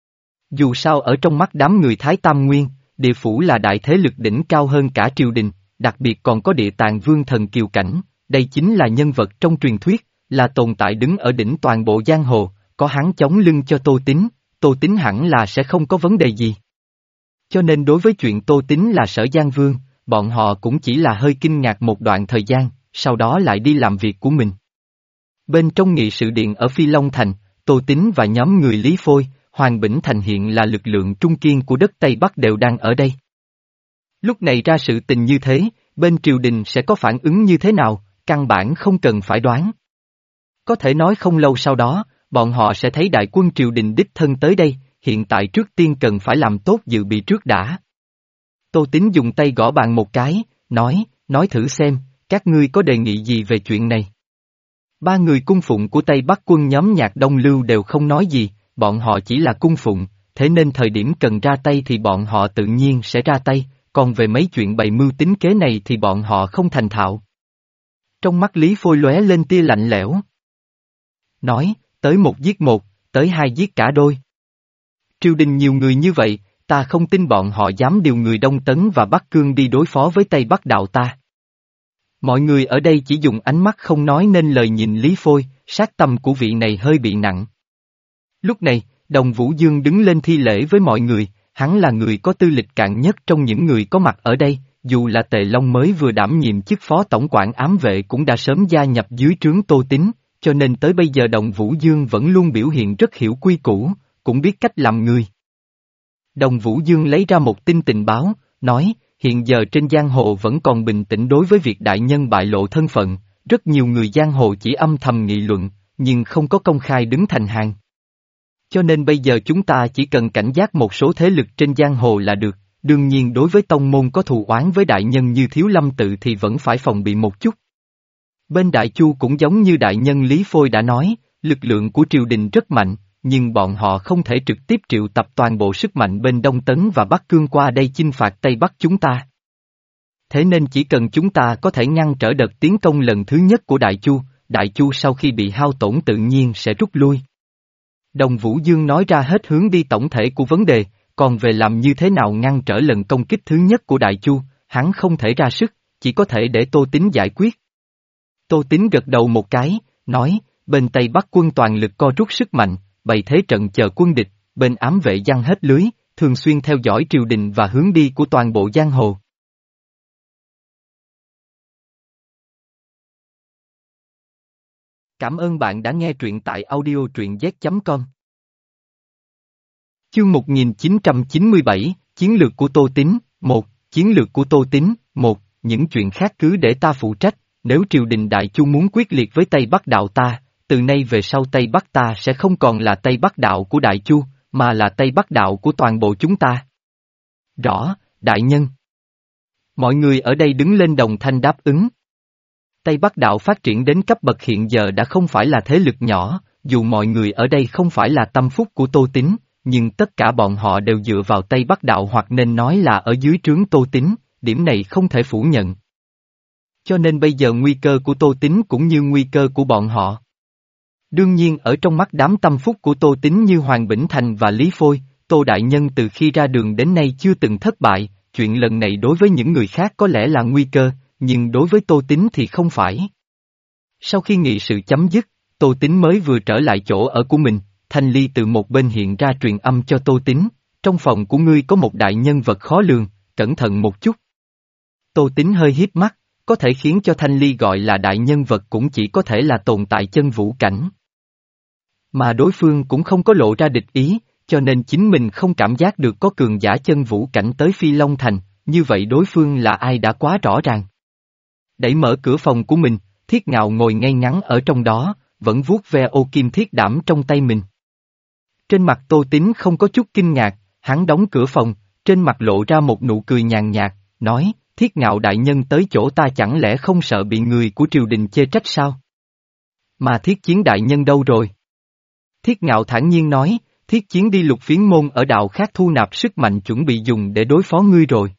Dù sao ở trong mắt đám người Thái Tam Nguyên, địa phủ là đại thế lực đỉnh cao hơn cả triều đình, đặc biệt còn có địa tạng vương thần Kiều Cảnh, đây chính là nhân vật trong truyền thuyết, là tồn tại đứng ở đỉnh toàn bộ giang hồ, có hắn chống lưng cho Tô Tín, Tô Tín hẳn là sẽ không có vấn đề gì. Cho nên đối với chuyện Tô Tín là Sở Giang Vương, bọn họ cũng chỉ là hơi kinh ngạc một đoạn thời gian, sau đó lại đi làm việc của mình. Bên trong nghị sự điện ở Phi Long Thành, Tô Tín và nhóm người Lý Phôi, Hoàng Bỉnh Thành hiện là lực lượng trung kiên của đất Tây Bắc đều đang ở đây. Lúc này ra sự tình như thế, bên triều đình sẽ có phản ứng như thế nào, căn bản không cần phải đoán. Có thể nói không lâu sau đó, bọn họ sẽ thấy đại quân triều đình đích thân tới đây, hiện tại trước tiên cần phải làm tốt dự bị trước đã. Tô Tín dùng tay gõ bàn một cái, nói, nói thử xem, các ngươi có đề nghị gì về chuyện này. Ba người cung phụng của Tây Bắc quân nhóm Nhạc Đông Lưu đều không nói gì, bọn họ chỉ là cung phụng, thế nên thời điểm cần ra tay thì bọn họ tự nhiên sẽ ra tay, còn về mấy chuyện bày mưu tính kế này thì bọn họ không thành thạo. Trong mắt Lý Phôi lóe lên tia lạnh lẽo. Nói, tới một giết một, tới hai giết cả đôi. Triều đình nhiều người như vậy, ta không tin bọn họ dám điều người Đông Tấn và Bắc Cương đi đối phó với Tây Bắc Đạo ta. Mọi người ở đây chỉ dùng ánh mắt không nói nên lời nhìn Lý Phôi, sát tâm của vị này hơi bị nặng. Lúc này, Đồng Vũ Dương đứng lên thi lễ với mọi người, hắn là người có tư lịch cạn nhất trong những người có mặt ở đây, dù là Tề Long mới vừa đảm nhiệm chức phó tổng quản ám vệ cũng đã sớm gia nhập dưới trướng Tô Tín, cho nên tới bây giờ Đồng Vũ Dương vẫn luôn biểu hiện rất hiểu quy củ, cũng biết cách làm người. Đồng Vũ Dương lấy ra một tin tình báo, nói, hiện giờ trên giang hồ vẫn còn bình tĩnh đối với việc đại nhân bại lộ thân phận, rất nhiều người giang hồ chỉ âm thầm nghị luận, nhưng không có công khai đứng thành hàng. Cho nên bây giờ chúng ta chỉ cần cảnh giác một số thế lực trên giang hồ là được, đương nhiên đối với tông môn có thù oán với đại nhân như Thiếu Lâm Tự thì vẫn phải phòng bị một chút. Bên Đại Chu cũng giống như đại nhân Lý Phôi đã nói, lực lượng của triều đình rất mạnh, nhưng bọn họ không thể trực tiếp triệu tập toàn bộ sức mạnh bên Đông Tấn và Bắc Cương qua đây chinh phạt Tây Bắc chúng ta. Thế nên chỉ cần chúng ta có thể ngăn trở đợt tiến công lần thứ nhất của Đại Chu, Đại Chu sau khi bị hao tổn tự nhiên sẽ rút lui. Đồng Vũ Dương nói ra hết hướng đi tổng thể của vấn đề, còn về làm như thế nào ngăn trở lần công kích thứ nhất của Đại Chu, hắn không thể ra sức, chỉ có thể để Tô Tín giải quyết. Tô Tín gật đầu một cái, nói, bên Tây Bắc quân toàn lực co rút sức mạnh, bày thế trận chờ quân địch, bên ám vệ giăng hết lưới, thường xuyên theo dõi triều đình và hướng đi của toàn bộ giang hồ. Cảm ơn bạn đã nghe truyện tại audio truyện z chấm com. Chương một nghìn chín trăm chín mươi bảy, Chiến lược của Tô Tín, một, Chiến lược của Tô Tín, một, những chuyện khác cứ để ta phụ trách, nếu triều đình Đại Chu muốn quyết liệt với Tây Bắc đạo ta, từ nay về sau Tây Bắc ta sẽ không còn là Tây Bắc đạo của Đại Chu, mà là Tây Bắc đạo của toàn bộ chúng ta. Rõ, đại nhân. Mọi người ở đây đứng lên đồng thanh đáp ứng. Tây Bắc đạo phát triển đến cấp bậc hiện giờ đã không phải là thế lực nhỏ, dù mọi người ở đây không phải là tâm phúc của Tô Tín, nhưng tất cả bọn họ đều dựa vào Tây Bắc đạo hoặc nên nói là ở dưới trướng Tô Tín, điểm này không thể phủ nhận. Cho nên bây giờ nguy cơ của Tô Tín cũng như nguy cơ của bọn họ. Đương nhiên ở trong mắt đám tâm phúc của Tô Tín như Hoàng Bỉnh Thành và Lý Phôi, Tô Đại Nhân từ khi ra đường đến nay chưa từng thất bại, chuyện lần này đối với những người khác có lẽ là nguy cơ, nhưng đối với Tô Tín thì không phải. Sau khi nghị sự chấm dứt, Tô Tín mới vừa trở lại chỗ ở của mình, Thanh Ly từ một bên hiện ra truyền âm cho Tô Tín, trong phòng của ngươi có một đại nhân vật khó lường, cẩn thận một chút. Tô Tín hơi híp mắt, có thể khiến cho Thanh Ly gọi là đại nhân vật cũng chỉ có thể là tồn tại chân vũ cảnh. Mà đối phương cũng không có lộ ra địch ý, cho nên chính mình không cảm giác được có cường giả chân vũ cảnh tới Phi Long Thành, như vậy đối phương là ai đã quá rõ ràng. Đẩy mở cửa phòng của mình, Thiết Ngạo ngồi ngay ngắn ở trong đó, vẫn vuốt ve ô kim thiết đảm trong tay mình. Trên mặt Tô Tín không có chút kinh ngạc, hắn đóng cửa phòng, trên mặt lộ ra một nụ cười nhàn nhạt, nói, Thiết Ngạo đại nhân tới chỗ ta chẳng lẽ không sợ bị người của triều đình chê trách sao? Mà Thiết Chiến đại nhân đâu rồi? Thiết Ngạo thản nhiên nói, Thiết Chiến đi Lục Phiến môn ở đạo khác thu nạp sức mạnh chuẩn bị dùng để đối phó ngươi rồi.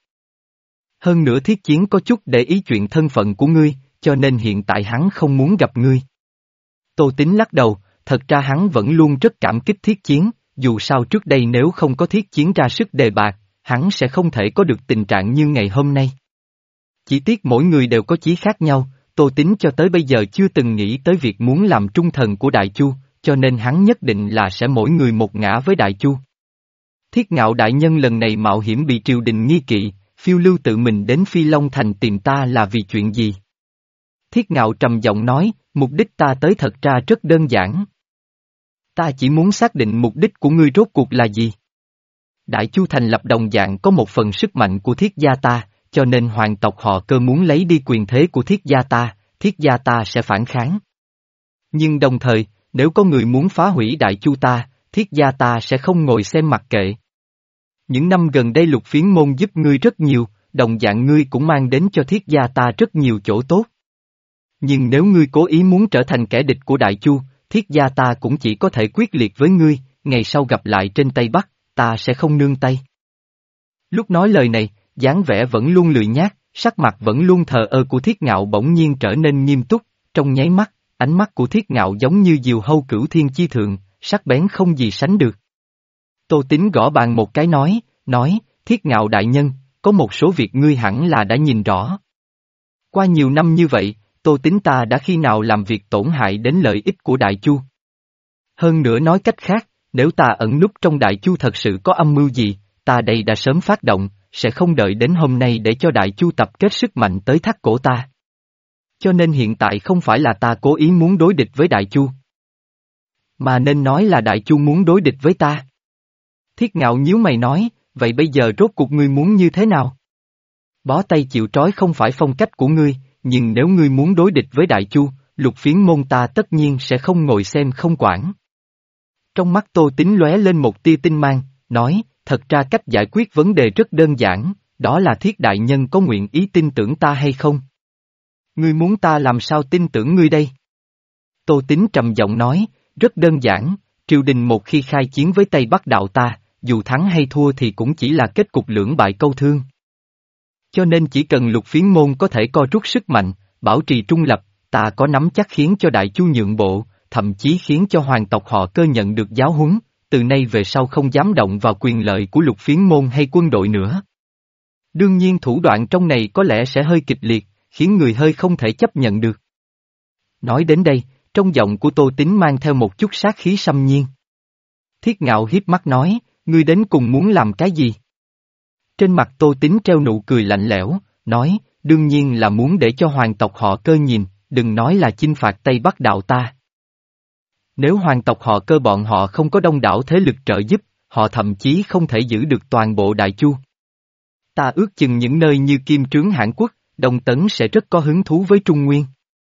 Hơn nữa Thiết Chiến có chút để ý chuyện thân phận của ngươi, cho nên hiện tại hắn không muốn gặp ngươi. Tô Tín lắc đầu, thật ra hắn vẫn luôn rất cảm kích Thiết Chiến, dù sao trước đây nếu không có Thiết Chiến ra sức đề bạt, hắn sẽ không thể có được tình trạng như ngày hôm nay. Chỉ tiếc mỗi người đều có chí khác nhau, Tô Tín cho tới bây giờ chưa từng nghĩ tới việc muốn làm trung thần của Đại Chu, cho nên hắn nhất định là sẽ mỗi người một ngã với Đại Chu. Thiết Ngạo đại nhân lần này mạo hiểm bị triều đình nghi kỵ, phiêu lưu tự mình đến Phi Long Thành tìm ta là vì chuyện gì? Thiết Ngạo trầm giọng nói, mục đích ta tới thật ra rất đơn giản. Ta chỉ muốn xác định mục đích của ngươi rốt cuộc là gì. Đại Chu thành lập đồng dạng có một phần sức mạnh của Thiết gia ta, cho nên hoàng tộc họ Cơ muốn lấy đi quyền thế của Thiết gia ta, Thiết gia ta sẽ phản kháng. Nhưng đồng thời, nếu có người muốn phá hủy Đại Chu ta, Thiết gia ta sẽ không ngồi xem mặc kệ. Những năm gần đây Lục Phiến môn giúp ngươi rất nhiều, đồng dạng ngươi cũng mang đến cho Thiết gia ta rất nhiều chỗ tốt. Nhưng nếu ngươi cố ý muốn trở thành kẻ địch của Đại Chu, Thiết gia ta cũng chỉ có thể quyết liệt với ngươi, ngày sau gặp lại trên Tây Bắc, ta sẽ không nương tay. Lúc nói lời này, dáng vẻ vẫn luôn lười nhác, sắc mặt vẫn luôn thờ ơ của Thiết Ngạo bỗng nhiên trở nên nghiêm túc, trong nháy mắt, ánh mắt của Thiết Ngạo giống như diều hâu cửu thiên chi thượng, sắc bén không gì sánh được. Tô Tín gõ bàn một cái nói, nói, Thiết Ngạo đại nhân, có một số việc ngươi hẳn là đã nhìn rõ. Qua nhiều năm như vậy, Tô Tín ta đã khi nào làm việc tổn hại đến lợi ích của Đại Chu? Hơn nữa nói cách khác, nếu ta ẩn núp trong Đại Chu thật sự có âm mưu gì, ta đây đã sớm phát động, sẽ không đợi đến hôm nay để cho Đại Chu tập kết sức mạnh tới thắt cổ ta. Cho nên hiện tại không phải là ta cố ý muốn đối địch với Đại Chu, mà nên nói là Đại Chu muốn đối địch với ta. Thiết Ngạo nhíu mày nói, vậy bây giờ rốt cuộc ngươi muốn như thế nào? Bó tay chịu trói không phải phong cách của ngươi, nhưng nếu ngươi muốn đối địch với Đại Chu, Lục Phiến môn ta tất nhiên sẽ không ngồi xem không quản. Trong mắt Tô Tín lóe lên một tia tinh mang, nói, thật ra cách giải quyết vấn đề rất đơn giản, đó là Thiết đại nhân có nguyện ý tin tưởng ta hay không? Ngươi muốn ta làm sao tin tưởng ngươi đây? Tô Tín trầm giọng nói, rất đơn giản, triều đình một khi khai chiến với Tây Bắc đạo ta, dù thắng hay thua thì cũng chỉ là kết cục lưỡng bại câu thương. Cho nên chỉ cần Lục Phiến môn có thể co rút sức mạnh, bảo trì trung lập, ta có nắm chắc khiến cho Đại Chu nhượng bộ, thậm chí khiến cho hoàng tộc họ Cơ nhận được giáo huấn, từ nay về sau không dám động vào quyền lợi của Lục Phiến môn hay quân đội nữa. Đương nhiên thủ đoạn trong này có lẽ sẽ hơi kịch liệt, khiến người hơi không thể chấp nhận được. Nói đến đây, trong giọng của Tô Tín mang theo một chút sát khí xâm nhiên. Thiết Ngạo hiếp mắt nói, ngươi đến cùng muốn làm cái gì? Trên mặt Tô Tín treo nụ cười lạnh lẽo, nói, đương nhiên là muốn để cho hoàng tộc họ Cơ nhìn, đừng nói là chinh phạt Tây Bắc đạo ta. Nếu hoàng tộc họ Cơ bọn họ không có đông đảo thế lực trợ giúp, họ thậm chí không thể giữ được toàn bộ Đại Chu. Ta ước chừng những nơi như Kim Trướng Hãn Quốc, Đông Tấn sẽ rất có hứng thú với Trung Nguyên.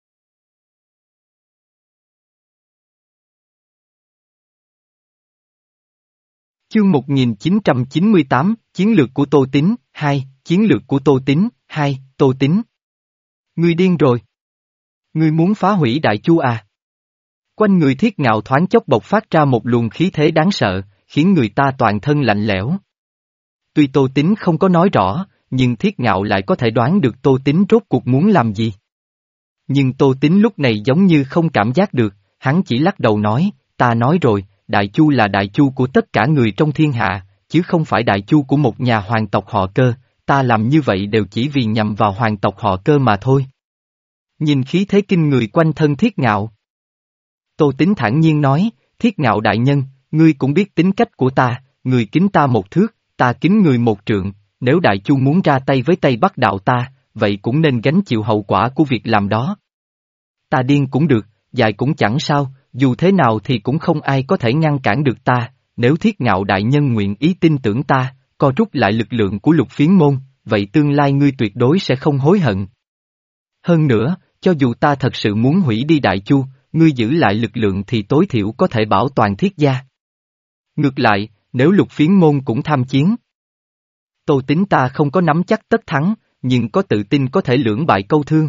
Chương một nghìn chín trăm chín mươi tám, Chiến lược của Tô Tín, hai, Chiến lược của Tô Tín, hai, Tô Tín. Ngươi điên rồi. Ngươi muốn phá hủy Đại Chu à? Quanh người Thiết Ngạo thoáng chốc bộc phát ra một luồng khí thế đáng sợ, khiến người ta toàn thân lạnh lẽo. Tuy Tô Tín không có nói rõ, nhưng Thiết Ngạo lại có thể đoán được Tô Tín rốt cuộc muốn làm gì. Nhưng Tô Tín lúc này giống như không cảm giác được, hắn chỉ lắc đầu nói, ta nói rồi, Đại Chu là Đại Chu của tất cả người trong thiên hạ, chứ không phải Đại Chu của một nhà hoàng tộc họ Cơ, ta làm như vậy đều chỉ vì nhằm vào hoàng tộc họ Cơ mà thôi. Nhìn khí thế kinh người quanh thân Thiết Ngạo. Tô Tín thản nhiên nói, Thiết Ngạo đại nhân, ngươi cũng biết tính cách của ta, người kính ta một thước, ta kính người một trượng, nếu Đại Chu muốn ra tay với Tây Bắc đạo ta, vậy cũng nên gánh chịu hậu quả của việc làm đó. Ta điên cũng được, dài cũng chẳng sao, dù thế nào thì cũng không ai có thể ngăn cản được ta, nếu Thiết Ngạo đại nhân nguyện ý tin tưởng ta, co rút lại lực lượng của Lục Phiến môn, vậy tương lai ngươi tuyệt đối sẽ không hối hận. Hơn nữa, cho dù ta thật sự muốn hủy đi Đại Chu, ngươi giữ lại lực lượng thì tối thiểu có thể bảo toàn Thiết gia. Ngược lại, nếu Lục Phiến môn cũng tham chiến, Tô Tín ta không có nắm chắc tất thắng, nhưng có tự tin có thể lưỡng bại câu thương.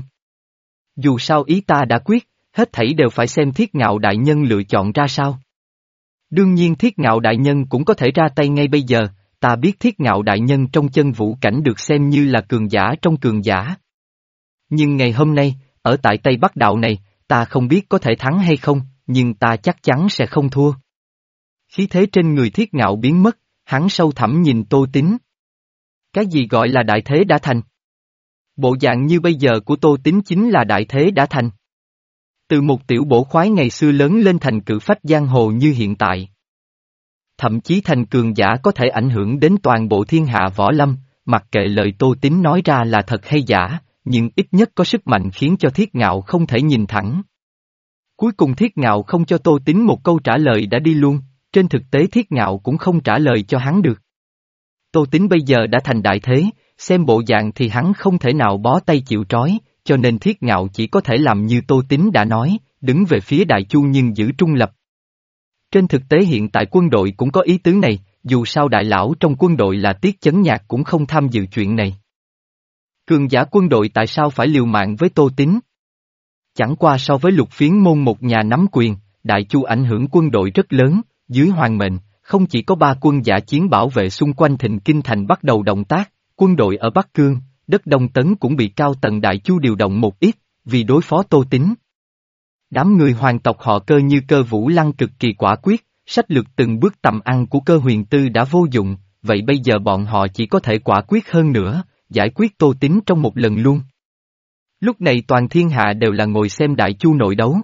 Dù sao ý ta đã quyết, hết thảy đều phải xem Thiết Ngạo đại nhân lựa chọn ra sao. Đương nhiên Thiết Ngạo đại nhân cũng có thể ra tay ngay bây giờ, ta biết Thiết Ngạo đại nhân trong chân vũ cảnh được xem như là cường giả trong cường giả. Nhưng ngày hôm nay, ở tại Tây Bắc đạo này, ta không biết có thể thắng hay không, nhưng ta chắc chắn sẽ không thua. Khí thế trên người Thiết Ngạo biến mất, hắn sâu thẳm nhìn Tô Tín. Cái gì gọi là đại thế đã thành? Bộ dạng như bây giờ của Tô Tín chính là đại thế đã thành. Từ một tiểu bổ khoái ngày xưa lớn lên thành cự phách giang hồ như hiện tại. Thậm chí thành cường giả có thể ảnh hưởng đến toàn bộ thiên hạ võ lâm, mặc kệ lời Tô Tín nói ra là thật hay giả, nhưng ít nhất có sức mạnh khiến cho Thiết Ngạo không thể nhìn thẳng. Cuối cùng Thiết Ngạo không cho Tô Tín một câu trả lời đã đi luôn, trên thực tế Thiết Ngạo cũng không trả lời cho hắn được. Tô Tín bây giờ đã thành đại thế, xem bộ dạng thì hắn không thể nào bó tay chịu trói, cho nên Thiết Ngạo chỉ có thể làm như Tô Tín đã nói, đứng về phía Đại Chu nhưng giữ trung lập. Trên thực tế hiện tại quân đội cũng có ý tứ này, dù sao đại lão trong quân đội là Tiết Chấn Nhạc cũng không tham dự chuyện này. Cường giả quân đội tại sao phải liều mạng với Tô Tín? Chẳng qua so với Lục Phiến môn một nhà nắm quyền, Đại Chu ảnh hưởng quân đội rất lớn, dưới hoàng mệnh, không chỉ có ba quân giả chiến bảo vệ xung quanh Thịnh Kinh Thành bắt đầu động tác, quân đội ở Bắc Cương, đất Đông Tấn cũng bị cao tầng Đại Chu điều động một ít, vì đối phó Tô Tín. Đám người hoàng tộc họ Cơ như Cơ Vũ Lăng cực kỳ quả quyết, sách lược từng bước tầm ăn của Cơ Huyền Tư đã vô dụng, vậy bây giờ bọn họ chỉ có thể quả quyết hơn nữa, giải quyết Tô Tín trong một lần luôn. Lúc này toàn thiên hạ đều là ngồi xem Đại Chu nội đấu.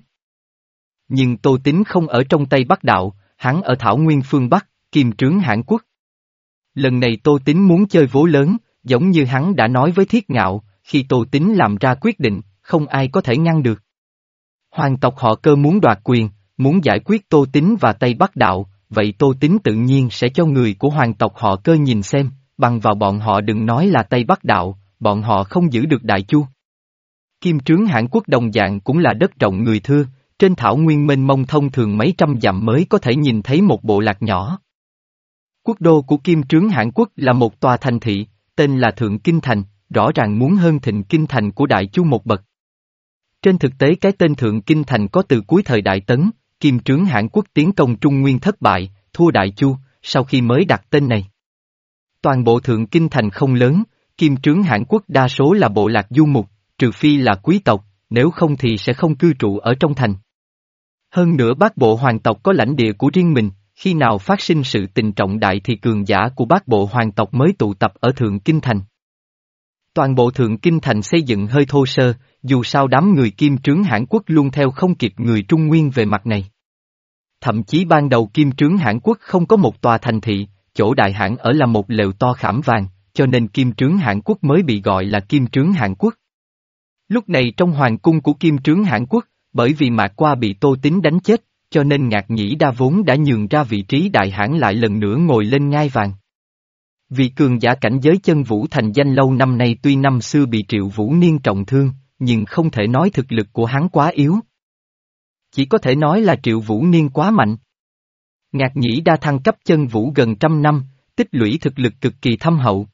Nhưng Tô Tín không ở trong Tây Bắc đạo, hắn ở Thảo Nguyên phương Bắc, Kim Trướng Hãn Quốc. Lần này Tô Tín muốn chơi vố lớn, giống như hắn đã nói với Thiết Ngạo, khi Tô Tín làm ra quyết định, không ai có thể ngăn được. Hoàng tộc họ Cơ muốn đoạt quyền, muốn giải quyết Tô Tín và Tây Bắc đạo, vậy Tô Tín tự nhiên sẽ cho người của hoàng tộc họ Cơ nhìn xem, bằng vào bọn họ đừng nói là Tây Bắc đạo, bọn họ không giữ được Đại Chu. Kim Trướng Hãn Quốc đồng dạng cũng là đất rộng người thưa, trên thảo nguyên mênh mông thông thường mấy trăm dặm mới có thể nhìn thấy một bộ lạc nhỏ. Quốc đô của Kim Trướng Hãn Quốc là một tòa thành thị, tên là Thượng Kinh Thành, rõ ràng muốn hơn Thịnh Kinh Thành của Đại Chu một bậc. Trên thực tế cái tên Thượng Kinh Thành có từ cuối thời Đại Tấn, Kim Trướng Hãn Quốc tiến công Trung Nguyên thất bại, thua Đại Chu, sau khi mới đặt tên này. Toàn bộ Thượng Kinh Thành không lớn, Kim Trướng Hãn Quốc đa số là bộ lạc du mục, trừ phi là quý tộc, nếu không thì sẽ không cư trụ ở trong thành. Hơn nữa Bát Bộ hoàng tộc có lãnh địa của riêng mình, khi nào phát sinh sự tình trọng đại thì cường giả của Bát Bộ hoàng tộc mới tụ tập ở Thượng Kinh Thành. Toàn bộ Thượng Kinh Thành xây dựng hơi thô sơ, dù sao đám người Kim Trướng Hãn Quốc luôn theo không kịp người Trung Nguyên về mặt này. Thậm chí ban đầu Kim Trướng Hãn Quốc không có một tòa thành thị, chỗ đại hãn ở là một lều to khảm vàng, cho nên Kim Trướng Hãn Quốc mới bị gọi là Kim Trướng Hãn Quốc. Lúc này trong hoàng cung của Kim Trướng Hãn Quốc, bởi vì Mạc Qua bị Tô Tín đánh chết, cho nên Ngạc Nhĩ Đa vốn đã nhường ra vị trí đại hãn lại lần nữa ngồi lên ngai vàng. Vì cường giả cảnh giới chân vũ thành danh lâu năm nay tuy năm xưa bị Triệu Vũ Niên trọng thương, nhưng không thể nói thực lực của hắn quá yếu. Chỉ có thể nói là Triệu Vũ Niên quá mạnh. Ngạc Nhĩ Đa thăng cấp chân vũ gần trăm năm, tích lũy thực lực cực kỳ thâm hậu.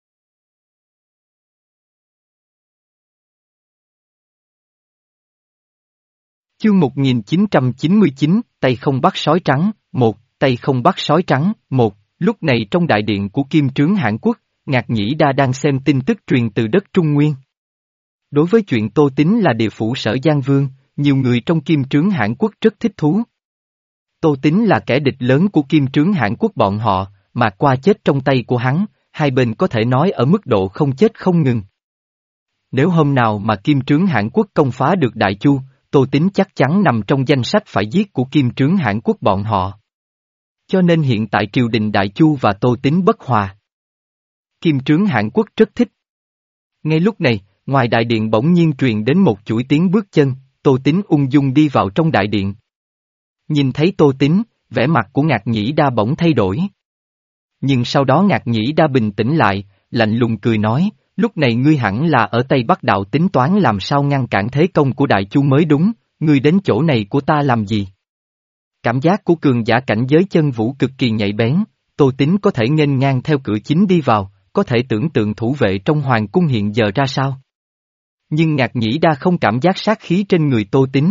Chương một nghìn chín trăm chín mươi chín, tay không bắt sói trắng, một, tay không bắt sói trắng, một, lúc này trong đại điện của Kim Trướng Hãn Quốc, Ngạc Nhĩ Đa đang xem tin tức truyền từ đất Trung Nguyên. Đối với chuyện Tô Tín là địa phủ Sở Giang Vương, nhiều người trong Kim Trướng Hãn Quốc rất thích thú. Tô Tín là kẻ địch lớn của Kim Trướng Hãn Quốc bọn họ, mà qua chết trong tay của hắn, hai bên có thể nói ở mức độ không chết không ngừng. Nếu hôm nào mà Kim Trướng Hãn Quốc công phá được Đại Chu, Tô Tín chắc chắn nằm trong danh sách phải giết của Kim Trướng Hãn Quốc bọn họ. Cho nên hiện tại triều đình Đại Chu và Tô Tín bất hòa. Kim Trướng Hãn Quốc rất thích. Ngay lúc này, ngoài đại điện bỗng nhiên truyền đến một chuỗi tiếng bước chân, Tô Tín ung dung đi vào trong đại điện. Nhìn thấy Tô Tín, vẻ mặt của Ngạc Nhĩ Đa bỗng thay đổi. Nhưng sau đó Ngạc Nhĩ Đa bình tĩnh lại, lạnh lùng cười nói, lúc này ngươi hẳn là ở Tây Bắc Đạo tính toán làm sao ngăn cản thế công của Đại Chu mới đúng, ngươi đến chỗ này của ta làm gì? Cảm giác của cường giả cảnh giới chân vũ cực kỳ nhạy bén, Tô Tín có thể nghênh ngang theo cửa chính đi vào, có thể tưởng tượng thủ vệ trong hoàng cung hiện giờ ra sao. Nhưng Ngạc Nhĩ Đa không cảm giác sát khí trên người Tô Tín.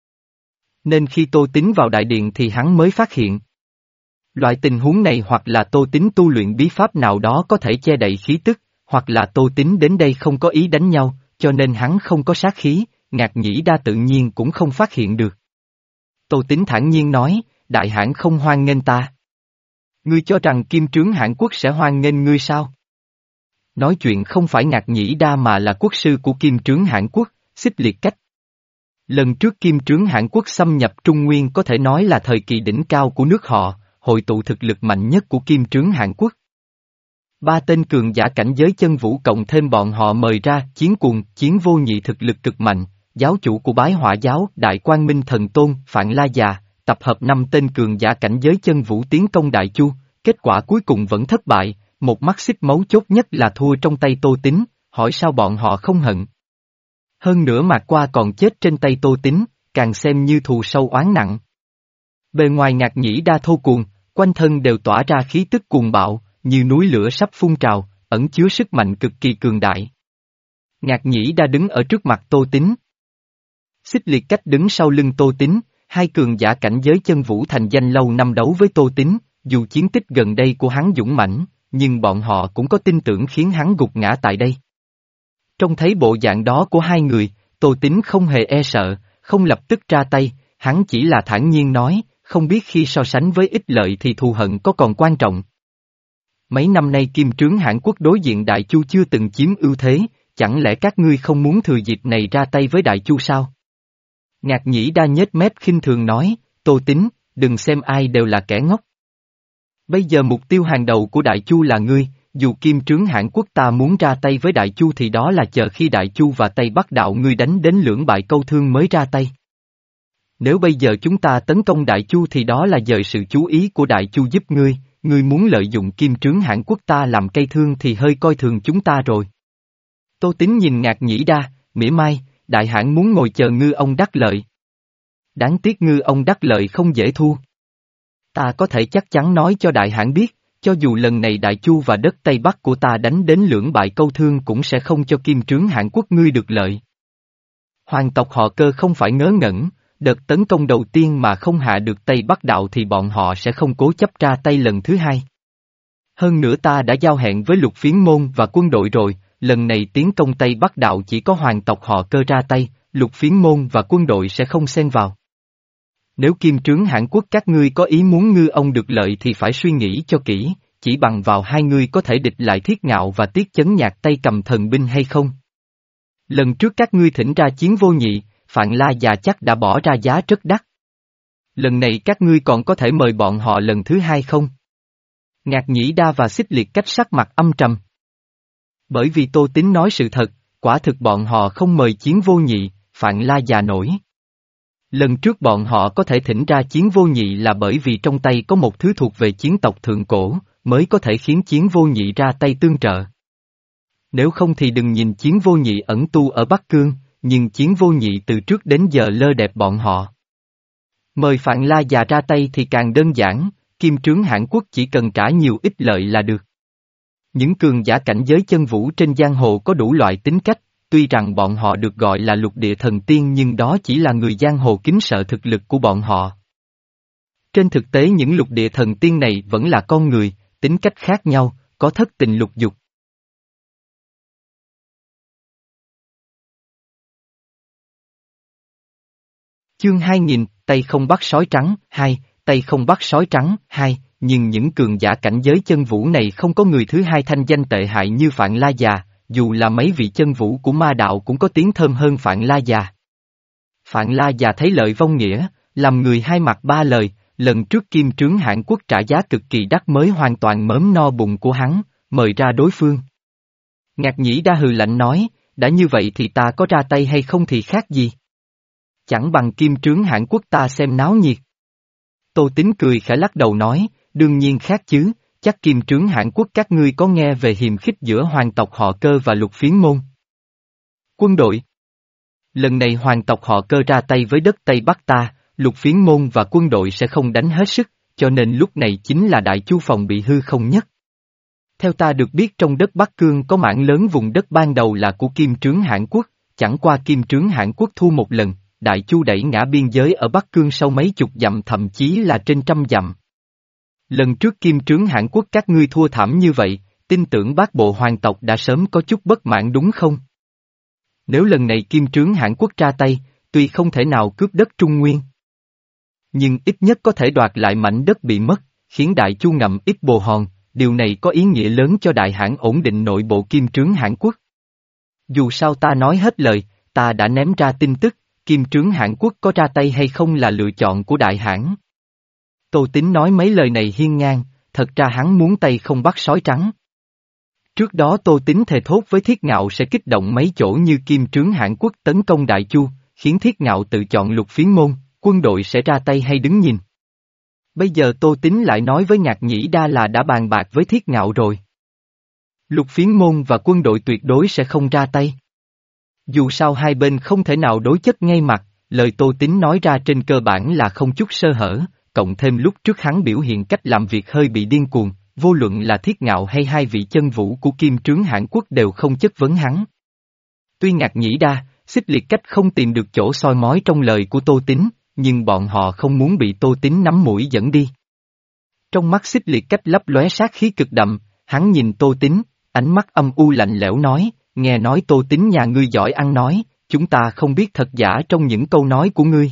Nên khi Tô Tín vào đại điện thì hắn mới phát hiện. Loại tình huống này hoặc là Tô Tín tu luyện bí pháp nào đó có thể che đậy khí tức, hoặc là Tô Tín đến đây không có ý đánh nhau, cho nên hắn không có sát khí, Ngạc Nhĩ Đa tự nhiên cũng không phát hiện được. Tô Tín thản nhiên nói, đại hãn không hoan nghênh ta. Ngươi cho rằng Kim Trướng Hãn Quốc sẽ hoan nghênh ngươi sao? Nói chuyện không phải Ngạc Nhĩ Đa mà là quốc sư của Kim Trướng Hãn Quốc, Xích Liệt Cách. Lần trước Kim Trướng Hãn Quốc xâm nhập Trung Nguyên có thể nói là thời kỳ đỉnh cao của nước họ, hội tụ thực lực mạnh nhất của Kim Trướng Hãn Quốc. Ba tên cường giả cảnh giới chân vũ cộng thêm bọn họ mời ra Chiến Cuồng, Chiến Vô Nhị thực lực cực mạnh, giáo chủ của Bái Hỏa Giáo, Đại Quang Minh Thần Tôn, Phạn La Già, tập hợp năm tên cường giả cảnh giới chân vũ tiến công Đại Chu, kết quả cuối cùng vẫn thất bại, một mắt xích mấu chốt nhất là thua trong tay Tô Tín, hỏi sao bọn họ không hận. Hơn nữa Mạc Qua còn chết trên tay Tô Tín, càng xem như thù sâu oán nặng. Bề ngoài Ngạc Nhĩ Đa thô cuồng, quanh thân đều tỏa ra khí tức cuồng bạo, như núi lửa sắp phun trào, ẩn chứa sức mạnh cực kỳ cường đại. Ngạc Nhĩ Đa đứng ở trước mặt Tô Tín. Xích Liệt Cách đứng sau lưng Tô Tín, hai cường giả cảnh giới chân vũ thành danh lâu năm đấu với Tô Tín, dù chiến tích gần đây của hắn dũng mãnh, nhưng bọn họ cũng có tin tưởng khiến hắn gục ngã tại đây. Trông thấy bộ dạng đó của hai người, Tô Tín không hề e sợ, không lập tức ra tay, hắn chỉ là thản nhiên nói, không biết khi so sánh với ích lợi thì thù hận có còn quan trọng. Mấy năm nay Kim Trướng Hãn Quốc đối diện Đại Chu chưa từng chiếm ưu thế, chẳng lẽ các ngươi không muốn thừa dịp này ra tay với Đại Chu sao? Ngạc Nhĩ Đa nhếch mép khinh thường nói, Tô Tín, đừng xem ai đều là kẻ ngốc. Bây giờ mục tiêu hàng đầu của Đại Chu là ngươi, dù Kim Trướng Hãn Quốc ta muốn ra tay với Đại Chu thì đó là chờ khi Đại Chu và Tây Bắc đạo ngươi đánh đến lưỡng bại câu thương mới ra tay. Nếu bây giờ chúng ta tấn công Đại Chu thì đó là dời sự chú ý của Đại Chu giúp ngươi, ngươi muốn lợi dụng Kim Trướng Hãn Quốc ta làm cây thương thì hơi coi thường chúng ta rồi. Tô Tín nhìn Ngạc Nhĩ Đa, mỉa mai, đại hãn muốn ngồi chờ ngư ông đắc lợi. Đáng tiếc ngư ông đắc lợi không dễ thua. Ta có thể chắc chắn nói cho đại hãn biết, cho dù lần này Đại Chu và đất Tây Bắc của ta đánh đến lưỡng bại câu thương cũng sẽ không cho Kim Trướng Hãn Quốc ngươi được lợi. Hoàng tộc họ Cơ không phải ngớ ngẩn, Đợt tấn công đầu tiên mà không hạ được Tây Bắc đạo thì bọn họ sẽ không cố chấp ra tay lần thứ hai. Hơn nữa ta đã giao hẹn với Lục Phiến Môn và quân đội rồi, lần này tiến công Tây Bắc đạo chỉ có hoàng tộc họ Cơ ra tay, Lục Phiến Môn và quân đội sẽ không xen vào. Nếu Kim Trướng Hãn Quốc các ngươi có ý muốn ngư ông được lợi thì phải suy nghĩ cho kỹ, chỉ bằng vào hai ngươi có thể địch lại Thiết Ngạo và Tiết Chấn Nhạc tay cầm thần binh hay không? Lần trước các ngươi thỉnh ra chiến vô nhị, Phạn La già chắc đã bỏ ra giá rất đắt. Lần này các ngươi còn có thể mời bọn họ lần thứ hai không? Ngạc Nhĩ Đa và Xích Liệt cách sắc mặt âm trầm. Bởi vì Tô Tín nói sự thật, quả thực bọn họ không mời chiến vô nhị, Phạn La già nổi. Lần trước bọn họ có thể thỉnh ra chiến vô nhị là bởi vì trong tay có một thứ thuộc về chiến tộc thượng cổ, mới có thể khiến chiến vô nhị ra tay tương trợ. Nếu không thì đừng nhìn chiến vô nhị ẩn tu ở Bắc Cương, nhưng chiến vô nhị từ trước đến giờ lơ đẹp bọn họ. Mời Phạn La già ra tay thì càng đơn giản, Kim Trướng Hãn Quốc chỉ cần trả nhiều ít lợi là được. Những cường giả cảnh giới chân vũ trên giang hồ có đủ loại tính cách, tuy rằng bọn họ được gọi là lục địa thần tiên nhưng đó chỉ là người giang hồ kính sợ thực lực của bọn họ. Trên thực tế những lục địa thần tiên này vẫn là con người, tính cách khác nhau, có thất tình lục dục. Chương hai nghìn, Tay không bắt sói trắng, hai, Tay không bắt sói trắng, hai, nhưng những cường giả cảnh giới chân vũ này không có người thứ hai thanh danh tệ hại như Phạn La già, dù là mấy vị chân vũ của ma đạo cũng có tiếng thơm hơn Phạn La già. Phạn La già thấy lợi vong nghĩa, làm người hai mặt ba lời, lần trước Kim Trướng Hãn Quốc trả giá cực kỳ đắt mới hoàn toàn mớm no bụng của hắn, mời ra đối phương. Ngạc Nhĩ Đa hừ lạnh nói, đã như vậy thì ta có ra tay hay không thì khác gì? Chẳng bằng Kim Trướng Hãn Quốc ta xem náo nhiệt. Tô Tín cười khẽ lắc đầu nói, đương nhiên khác chứ, chắc Kim Trướng Hãn Quốc các ngươi có nghe về hiềm khích giữa hoàng tộc họ Cơ và Lục Phiến Môn. Quân đội. Lần này hoàng tộc họ Cơ ra tay với đất Tây Bắc ta, Lục Phiến Môn và quân đội sẽ không đánh hết sức, cho nên lúc này chính là Đại Chu phòng bị hư không nhất. Theo ta được biết trong đất Bắc Cương có mảng lớn vùng đất ban đầu là của Kim Trướng Hãn Quốc, chẳng qua Kim Trướng Hãn Quốc thu một lần, Đại Chu đẩy ngã biên giới ở Bắc Cương sau mấy chục dặm thậm chí là trên trăm dặm. Lần trước Kim Trướng Hãn Quốc các ngươi thua thảm như vậy, tin tưởng bát bộ hoàng tộc đã sớm có chút bất mãn đúng không? Nếu lần này Kim Trướng Hãn Quốc ra tay, tuy không thể nào cướp đất Trung Nguyên, nhưng ít nhất có thể đoạt lại mảnh đất bị mất, khiến Đại Chu ngậm ít bồ hòn, điều này có ý nghĩa lớn cho Đại Hãn ổn định nội bộ Kim Trướng Hãn Quốc. Dù sao ta nói hết lời, ta đã ném ra tin tức, Kim Trướng Hãn Quốc có ra tay hay không là lựa chọn của Đại Hãn. Tô Tín nói mấy lời này hiên ngang, thật ra hắn muốn tay không bắt sói trắng. Trước đó Tô Tín thề thốt với Thiết Ngạo sẽ kích động mấy chỗ như Kim Trướng Hãn Quốc tấn công Đại Chu, khiến Thiết Ngạo tự chọn Lục Phiến Môn, quân đội sẽ ra tay hay đứng nhìn. Bây giờ Tô Tín lại nói với Ngạc Nhĩ Đa là đã bàn bạc với Thiết Ngạo rồi. Lục Phiến Môn và quân đội tuyệt đối sẽ không ra tay. Dù sao hai bên không thể nào đối chất ngay mặt, lời Tô Tín nói ra trên cơ bản là không chút sơ hở, cộng thêm lúc trước hắn biểu hiện cách làm việc hơi bị điên cuồng, vô luận là Thiết Ngạo hay hai vị chân vũ của Kim Trướng Hãn Quốc đều không chất vấn hắn. Tuy Ngạc Nhĩ Đa, Xích Liệt cách không tìm được chỗ soi mói trong lời của Tô Tín, nhưng bọn họ không muốn bị Tô Tín nắm mũi dẫn đi. Trong mắt Xích Liệt cách lấp lóe sát khí cực đậm, hắn nhìn Tô Tín, ánh mắt âm u lạnh lẽo nói, nghe nói Tô Tín nhà ngươi giỏi ăn nói, chúng ta không biết thật giả trong những câu nói của ngươi.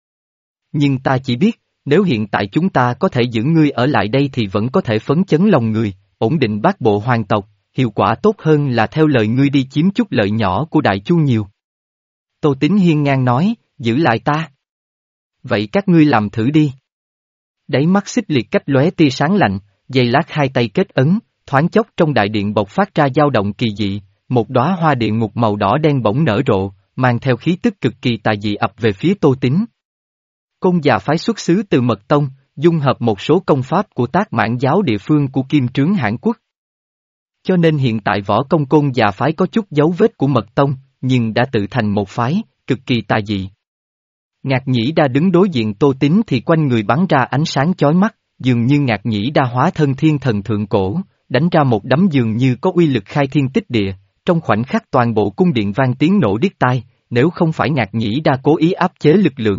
Nhưng ta chỉ biết, nếu hiện tại chúng ta có thể giữ ngươi ở lại đây thì vẫn có thể phấn chấn lòng người, ổn định bát bộ hoàng tộc, hiệu quả tốt hơn là theo lời ngươi đi chiếm chút lợi nhỏ của Đại Chu nhiều. Tô Tín hiên ngang nói, giữ lại ta. Vậy các ngươi làm thử đi. Đáy mắt Xích Liệt cách lóe tia sáng lạnh, giây lát hai tay kết ấn, thoáng chốc trong đại điện bộc phát ra dao động kỳ dị, một đóa hoa địa ngục màu đỏ đen bỗng nở rộ, mang theo khí tức cực kỳ tà dị ập về phía Tô Tín. Côn già phái xuất xứ từ Mật Tông, dung hợp một số công pháp của Tác Mãn giáo địa phương của Kim Trướng Hãn Quốc. Cho nên hiện tại võ công Côn già phái có chút dấu vết của Mật Tông, nhưng đã tự thành một phái, cực kỳ tà dị. Ngạc Nhĩ Đa đứng đối diện Tô Tín thì quanh người bắn ra ánh sáng chói mắt, dường như Ngạc Nhĩ Đa hóa thân thiên thần thượng cổ, đánh ra một đấm dường như có uy lực khai thiên tích địa, trong khoảnh khắc toàn bộ cung điện vang tiếng nổ điếc tai, nếu không phải Ngạc Nhĩ Đa cố ý áp chế lực lượng,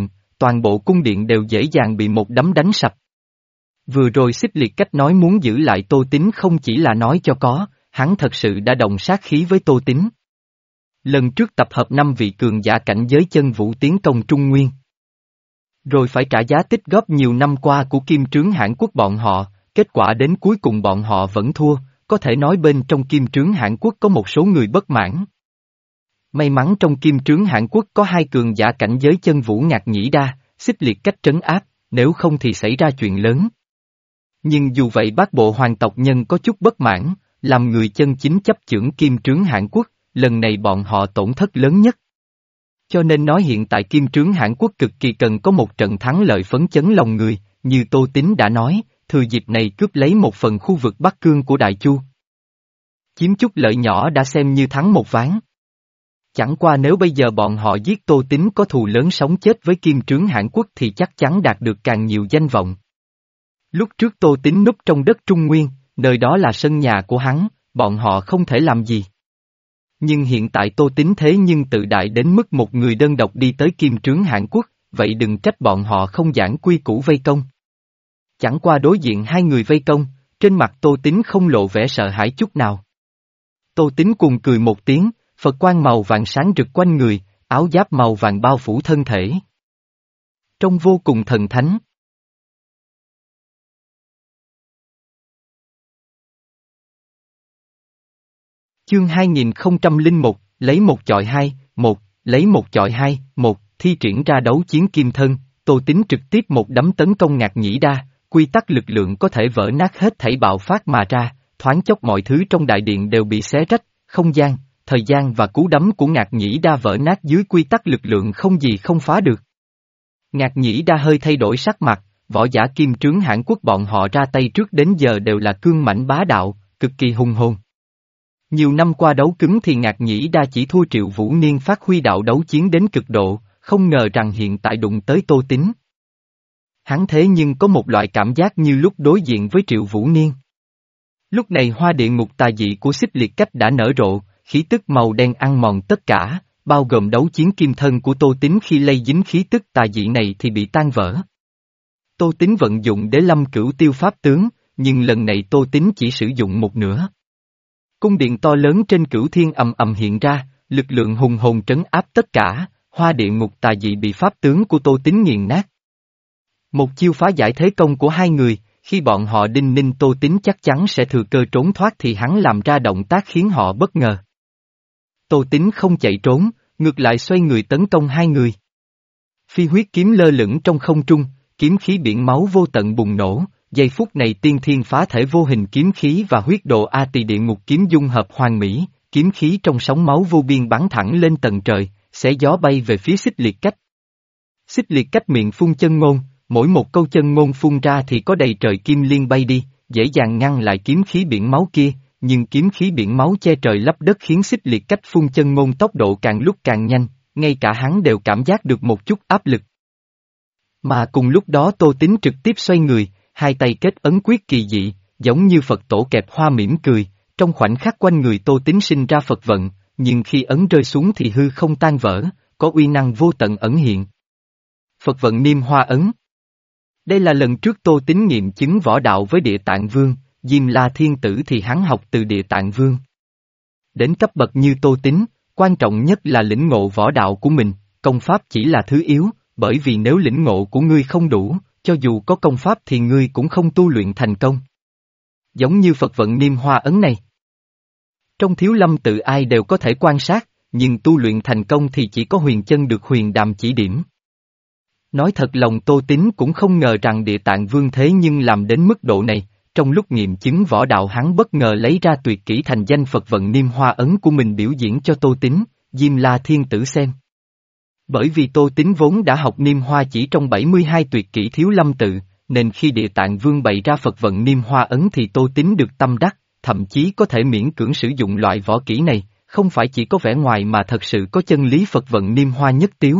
toàn bộ cung điện đều dễ dàng bị một đấm đánh sập. Vừa rồi Xích Liệt Cách nói muốn giữ lại Tô Tín không chỉ là nói cho có, hắn thật sự đã động sát khí với Tô Tín. Lần trước tập hợp năm vị cường giả cảnh giới chân vũ tiến công Trung Nguyên. Rồi phải trả giá tích góp nhiều năm qua của Kim Trướng Hãn Quốc bọn họ, kết quả đến cuối cùng bọn họ vẫn thua, có thể nói bên trong Kim Trướng Hãn Quốc có một số người bất mãn. May mắn trong Kim Trướng Hãn Quốc có hai cường giả cảnh giới chân vũ Ngạc Nhĩ Đa, Xích Liệt Cách trấn áp, nếu không thì xảy ra chuyện lớn. Nhưng dù vậy Bát Bộ Hoàng tộc nhân có chút bất mãn, làm người chân chính chấp chưởng Kim Trướng Hãn Quốc, lần này bọn họ tổn thất lớn nhất. Cho nên nói hiện tại Kim Trướng Hãn Quốc cực kỳ cần có một trận thắng lợi phấn chấn lòng người, như Tô Tín đã nói, thừa dịp này cướp lấy một phần khu vực Bắc Cương của Đại Chu. Chiếm chút lợi nhỏ đã xem như thắng một ván. Chẳng qua nếu bây giờ bọn họ giết Tô Tín có thù lớn sống chết với Kim Trướng Hãn Quốc thì chắc chắn đạt được càng nhiều danh vọng. Lúc trước Tô Tín núp trong đất Trung Nguyên, nơi đó là sân nhà của hắn, bọn họ không thể làm gì. Nhưng hiện tại Tô Tín thế nhưng tự đại đến mức một người đơn độc đi tới Kim Trướng Hãn Quốc, vậy đừng trách bọn họ không giảng quy củ vây công. Chẳng qua đối diện hai người vây công, trên mặt Tô Tín không lộ vẻ sợ hãi chút nào. Tô Tín cuồng cười một tiếng, Phật quang màu vàng sáng rực quanh người, áo giáp màu vàng bao phủ thân thể. Trông vô cùng thần thánh. Chương hai nghìn không trăm lẻ một, lấy một chọi hai, một, lấy một chọi hai, một, thi triển ra đấu chiến kim thân, Tô Tín trực tiếp một đấm tấn công Ngạc Nhĩ Đa, quy tắc lực lượng có thể vỡ nát hết thảy bạo phát mà ra, thoáng chốc mọi thứ trong đại điện đều bị xé rách, không gian, thời gian và cú đấm của Ngạc Nhĩ Đa vỡ nát dưới quy tắc lực lượng không gì không phá được. Ngạc Nhĩ Đa hơi thay đổi sắc mặt, võ giả Kim Trướng Hãn Quốc bọn họ ra tay trước đến giờ đều là cương mãnh bá đạo, cực kỳ hùng hồn. Nhiều năm qua đấu cứng thì Ngạc Nhĩ Đa chỉ thua Triệu Vũ Niên phát huy đạo đấu chiến đến cực độ, không ngờ rằng hiện tại đụng tới Tô Tín. Hắn thế nhưng có một loại cảm giác như lúc đối diện với Triệu Vũ Niên. Lúc này hoa địa ngục tà dị của Xích Liệt Cách đã nở rộ, khí tức màu đen ăn mòn tất cả, bao gồm đấu chiến kim thân của Tô Tín khi lây dính khí tức tà dị này thì bị tan vỡ. Tô Tín vận dụng Đế Lâm Cửu Tiêu Pháp tướng, nhưng lần này Tô Tín chỉ sử dụng một nửa. Cung điện to lớn trên Cửu Thiên ầm ầm hiện ra, lực lượng hùng hồn trấn áp tất cả, hoa địa ngục tà dị bị pháp tướng của Tô Tín nghiền nát. Một chiêu phá giải thế công của hai người, khi bọn họ đinh ninh Tô Tín chắc chắn sẽ thừa cơ trốn thoát thì hắn làm ra động tác khiến họ bất ngờ. Tô Tín không chạy trốn, ngược lại xoay người tấn công hai người. Phi huyết kiếm lơ lửng trong không trung, kiếm khí biển máu vô tận bùng nổ, giây phút này tiên thiên phá thể vô hình kiếm khí và huyết độ A Tỳ địa ngục kiếm dung hợp hoàn mỹ, kiếm khí trong sóng máu vô biên bắn thẳng lên tầng trời, xé gió bay về phía Xích Liệt Cách. Xích Liệt Cách miệng phun chân ngôn, mỗi một câu chân ngôn phun ra thì có đầy trời kim liên bay đi, dễ dàng ngăn lại kiếm khí biển máu kia, nhưng kiếm khí biển máu che trời lấp đất khiến Xích Liệt Cách phun chân ngôn tốc độ càng lúc càng nhanh, ngay cả hắn đều cảm giác được một chút áp lực. Mà cùng lúc đó Tô Tín trực tiếp xoay người, hai tay kết ấn quyết kỳ dị, giống như Phật tổ kẹp hoa mỉm cười, trong khoảnh khắc quanh người Tô Tín sinh ra Phật vận, nhưng khi ấn rơi xuống thì hư không tan vỡ, có uy năng vô tận ẩn hiện. Phật vận niêm hoa ấn. Đây là lần trước Tô Tín nghiệm chứng võ đạo với Địa Tạng Vương, Diêm La Thiên Tử thì hắn học từ Địa Tạng Vương. Đến cấp bậc như Tô Tín, quan trọng nhất là lĩnh ngộ võ đạo của mình, công pháp chỉ là thứ yếu, bởi vì nếu lĩnh ngộ của ngươi không đủ, cho dù có công pháp thì ngươi cũng không tu luyện thành công. Giống như Phật vận niêm hoa ấn này. Trong Thiếu Lâm tự ai đều có thể quan sát, nhưng tu luyện thành công thì chỉ có Huyền Chân được Huyền Đàm chỉ điểm. Nói thật lòng Tô Tín cũng không ngờ rằng Địa Tạng Vương thế nhưng làm đến mức độ này, trong lúc nghiệm chứng võ đạo hắn bất ngờ lấy ra tuyệt kỹ thành danh Phật vận niêm hoa ấn của mình biểu diễn cho Tô Tín, Diêm La Thiên Tử xem. Bởi vì Tô Tín vốn đã học niêm hoa chỉ trong bảy mươi hai tuyệt kỹ Thiếu Lâm tự, nên khi Địa Tạng Vương bày ra Phật vận niêm hoa ấn thì Tô Tín được tâm đắc, thậm chí có thể miễn cưỡng sử dụng loại võ kỹ này, không phải chỉ có vẻ ngoài mà thật sự có chân lý Phật vận niêm hoa nhất tiếu.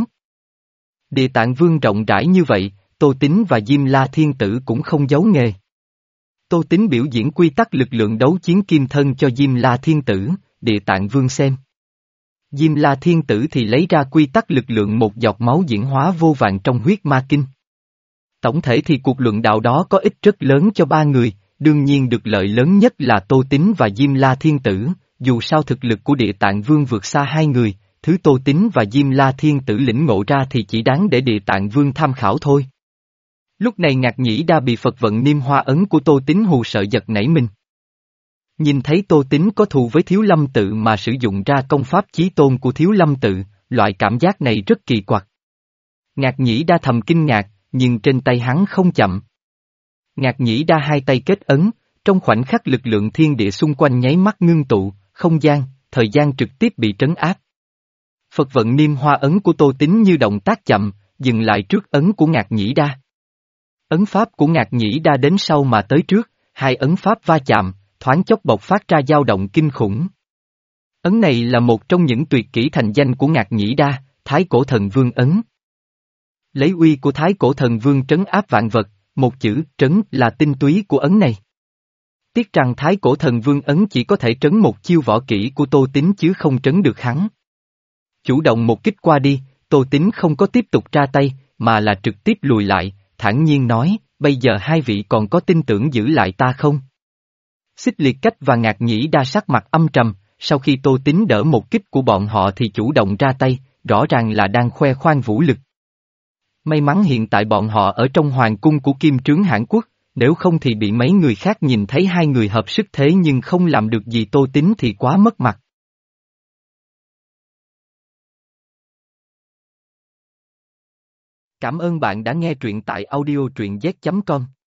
Địa Tạng Vương rộng rãi như vậy, Tô Tín và Diêm La Thiên Tử cũng không giấu nghề. Tô Tín biểu diễn quy tắc lực lượng đấu chiến kim thân cho Diêm La Thiên Tử, Địa Tạng Vương xem. Diêm La Thiên Tử thì lấy ra quy tắc lực lượng một giọt máu diễn hóa vô vàn trong huyết ma kinh. Tổng thể thì cuộc luận đạo đó có ích rất lớn cho ba người, đương nhiên được lợi lớn nhất là Tô Tín và Diêm La Thiên Tử, dù sao thực lực của Địa Tạng Vương vượt xa hai người, thứ Tô Tín và Diêm La Thiên Tử lĩnh ngộ ra thì chỉ đáng để Địa Tạng Vương tham khảo thôi. Lúc này Ngạc Nhĩ Đa bị Phật vận niêm hoa ấn của Tô Tín hù sợ giật nảy mình. Nhìn thấy Tô Tín có thù với Thiếu Lâm Tự mà sử dụng ra công pháp chí tôn của Thiếu Lâm Tự, loại cảm giác này rất kỳ quặc. Ngạc Nhĩ Đa thầm kinh ngạc, nhưng trên tay hắn không chậm. Ngạc Nhĩ Đa hai tay kết ấn, trong khoảnh khắc lực lượng thiên địa xung quanh nháy mắt ngưng tụ, không gian, thời gian trực tiếp bị trấn áp. Phật vận niêm hoa ấn của Tô Tín như động tác chậm, dừng lại trước ấn của Ngạc Nhĩ Đa. Ấn pháp của Ngạc Nhĩ Đa đến sau mà tới trước, hai ấn pháp va chạm, thoáng chốc bộc phát ra dao động kinh khủng. Ấn này là một trong những tuyệt kỹ thành danh của Ngạc Nhĩ Đa, Thái Cổ Thần Vương ấn. Lấy uy của Thái Cổ Thần Vương trấn áp vạn vật, một chữ trấn là tinh túy của ấn này. Tiếc rằng Thái Cổ Thần Vương ấn chỉ có thể trấn một chiêu võ kỹ của Tô Tín chứ không trấn được hắn. Chủ động một kích qua đi, Tô Tín không có tiếp tục ra tay, mà là trực tiếp lùi lại, thản nhiên nói, bây giờ hai vị còn có tin tưởng giữ lại ta không? Xích Liệt Cách và Ngạc Nhĩ Đa sắc mặt âm trầm, sau khi Tô Tín đỡ một kích của bọn họ thì chủ động ra tay, rõ ràng là đang khoe khoang vũ lực. May mắn hiện tại bọn họ ở trong hoàng cung của Kim Trướng Hãn Quốc, nếu không thì bị mấy người khác nhìn thấy hai người hợp sức thế nhưng không làm được gì Tô Tín thì quá mất mặt. Cảm ơn bạn đã nghe truyện tại audio truyện z chấm com.